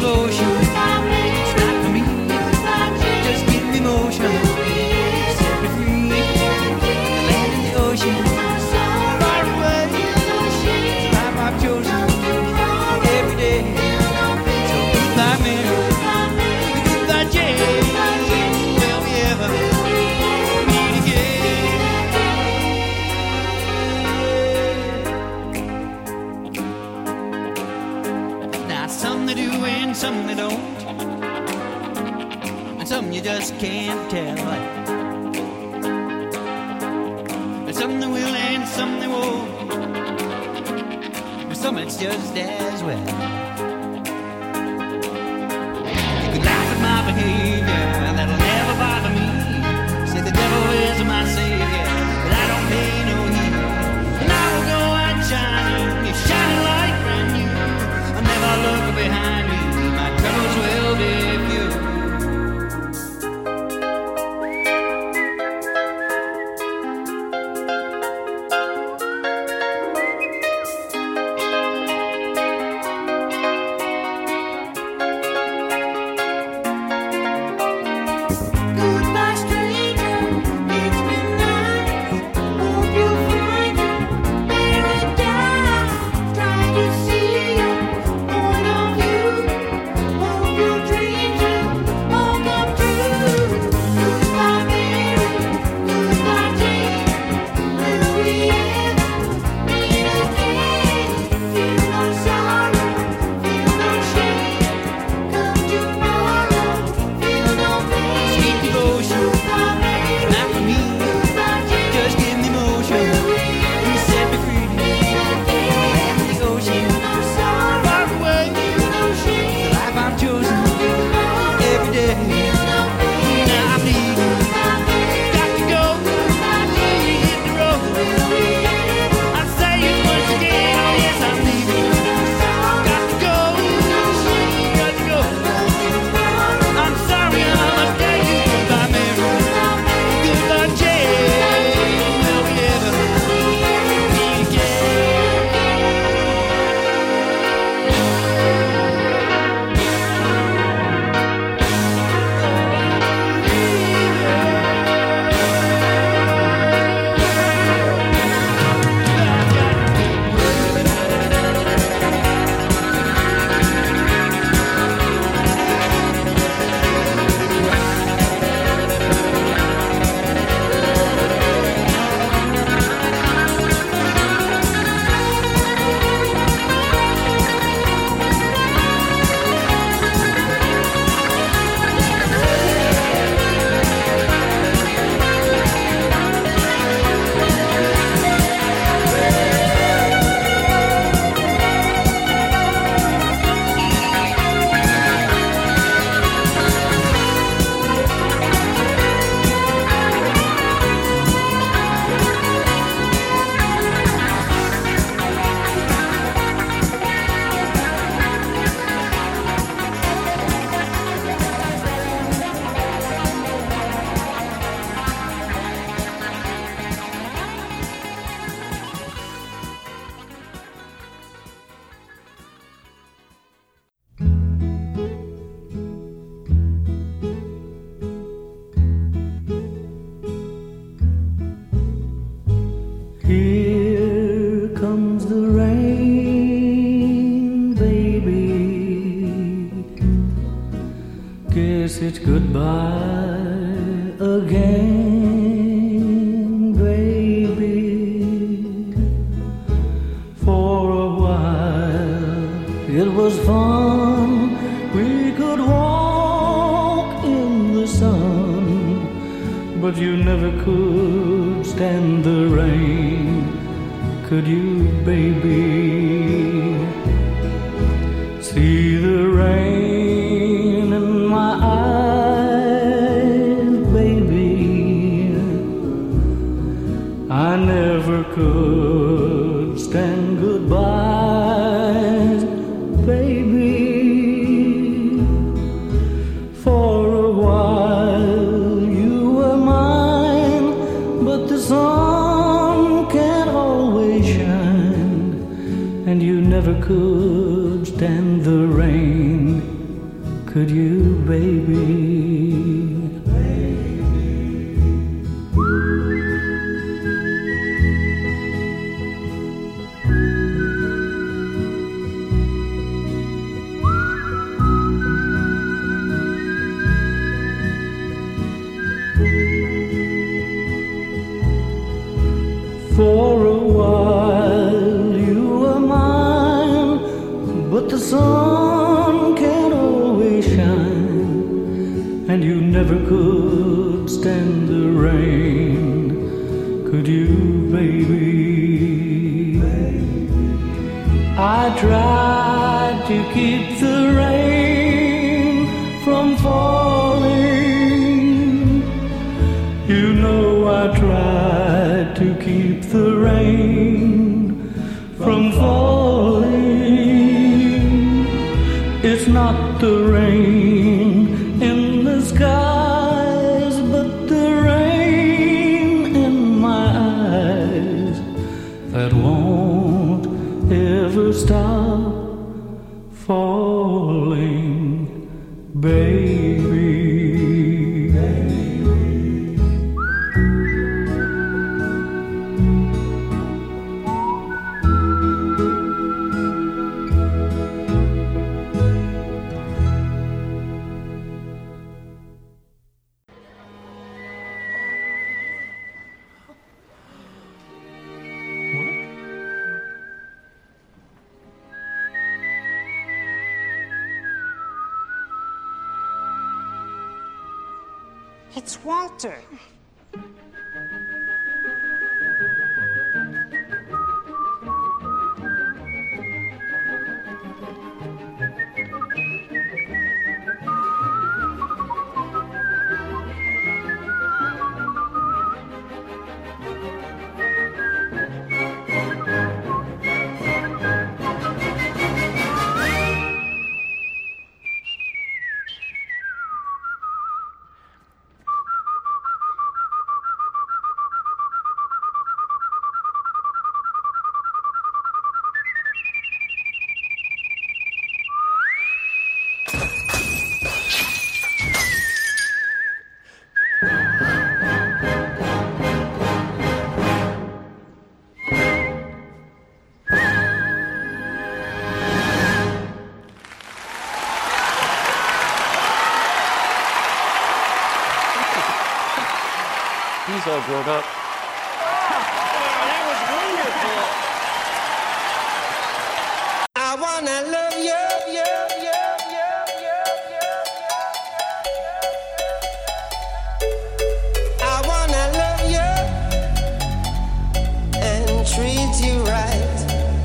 V: devotion. It's not for me. Just give me motion. Set me free. Land in the ocean. Far away. It's the life I've chosen. Every day. So goodbye, Mary. Goodbye, Jane. Will we ever meet again? Now some they do and some they don't, and some you just can't tell. And some they will and some they won't, but some it's just as well. You can laugh at my behavior, that'll never bother me. Say the devil is my savior, but I don't pay no heed. And I will go out shining, it's shining like brand new. I'll never look behind me, my troubles will be few.
P: Goodbye, stranger. It's midnight. Hope you'll find paradise. Try to see your point of view. Hope your dreams will all come true. Goodbye, Mary. Goodbye, Jane. Will we ever meet again? Feel no sorrow, feel no shame. Come tomorrow, feel no pain.
V: Sweet devotion, not for me. Just give me motion. You set me free. Land in the ocean. Far away. The life I've chosen. Every day. Now I'm leaving. Got to go. Hit the road. I'll say it once again. Oh yes, I'm leaving. Got to go. Got to go. I'm sorry, I must tell you goodbye, Mary. Goodbye, Jane. Will we ever meet again?
U: Here comes the rain, baby. Guess it's goodbye again, baby. For a while it was fun. We could walk in the sun, but you never could stand the rain. Could you, baby? See the rain in my eyes, baby. I never could stand goodbyes, baby. For a while you were mine, but the sun can't always shine, and you never could stand the rain.
E: Could you, baby? For a while you were mine, but the sun can't always shine, and you never could stand the rain. Could you, baby? I tried to keep the rain from falling. You know I tried to keep the rain from falling. It's not the rain in the skies, but the rain in my eyes that won't ever stop falling, baby.
G: It's Walter.
W: He's all grown up.
P: That was wonderful.
D: I wanna love you, you, you, you, you, you. I wanna love you and treat you right.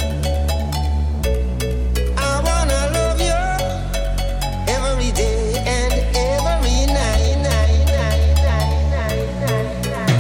D: I wanna love you every day and every night, night, night, night, night, night, night.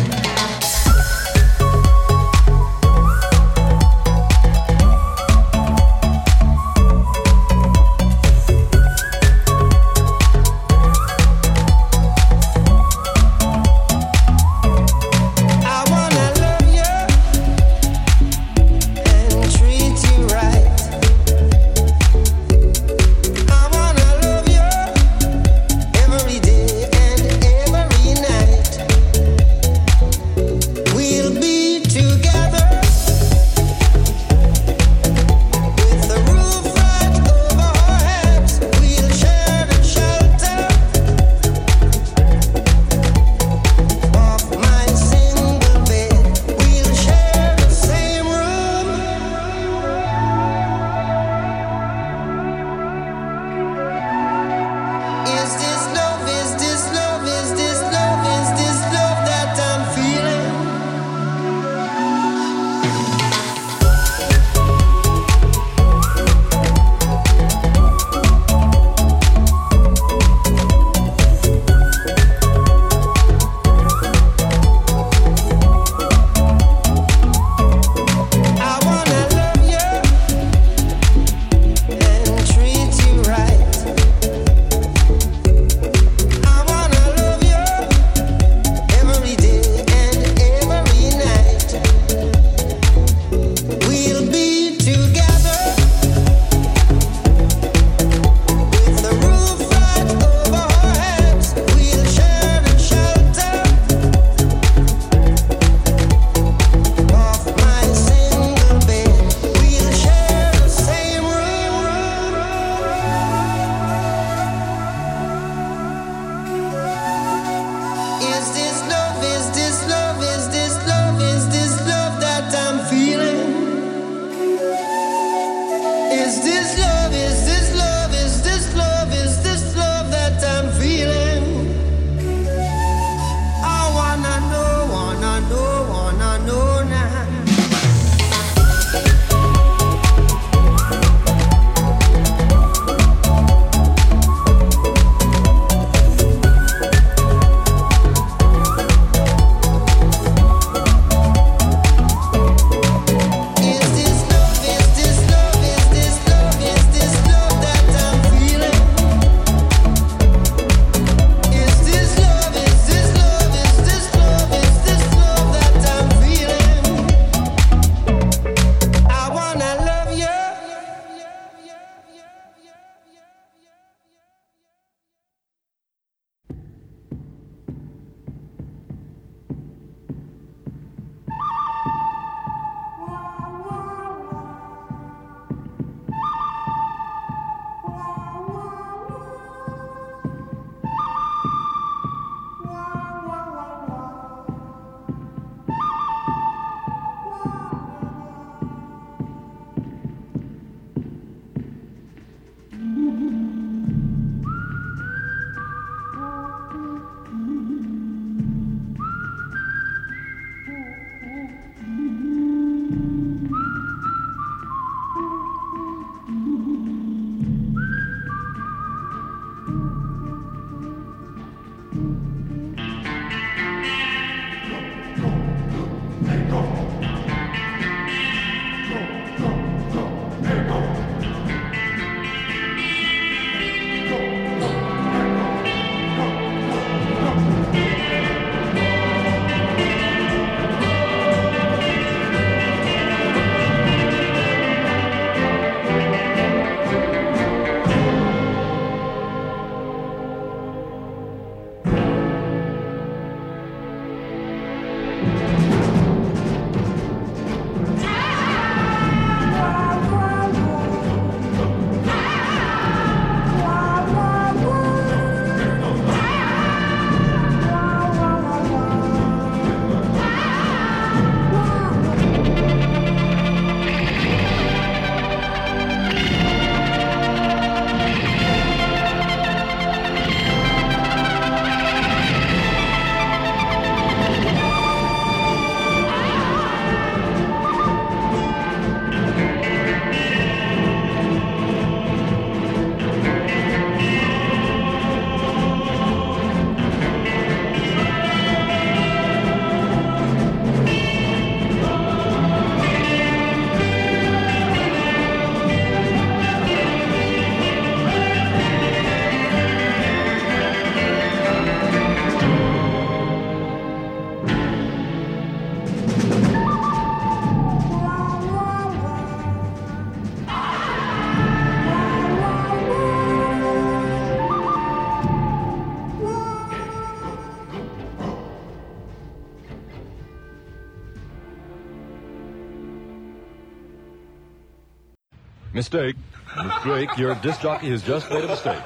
B: Mistake. Drake, your disc jockey has just made a mistake.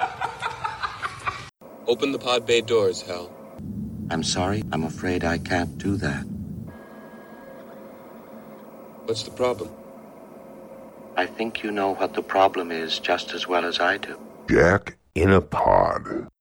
H: Open the pod bay doors, Hal.
O: I'm sorry. I'm afraid I can't do that.
H: What's the problem?
O: I think you know what the problem is just as well as I do.
N: Jack in a Pod.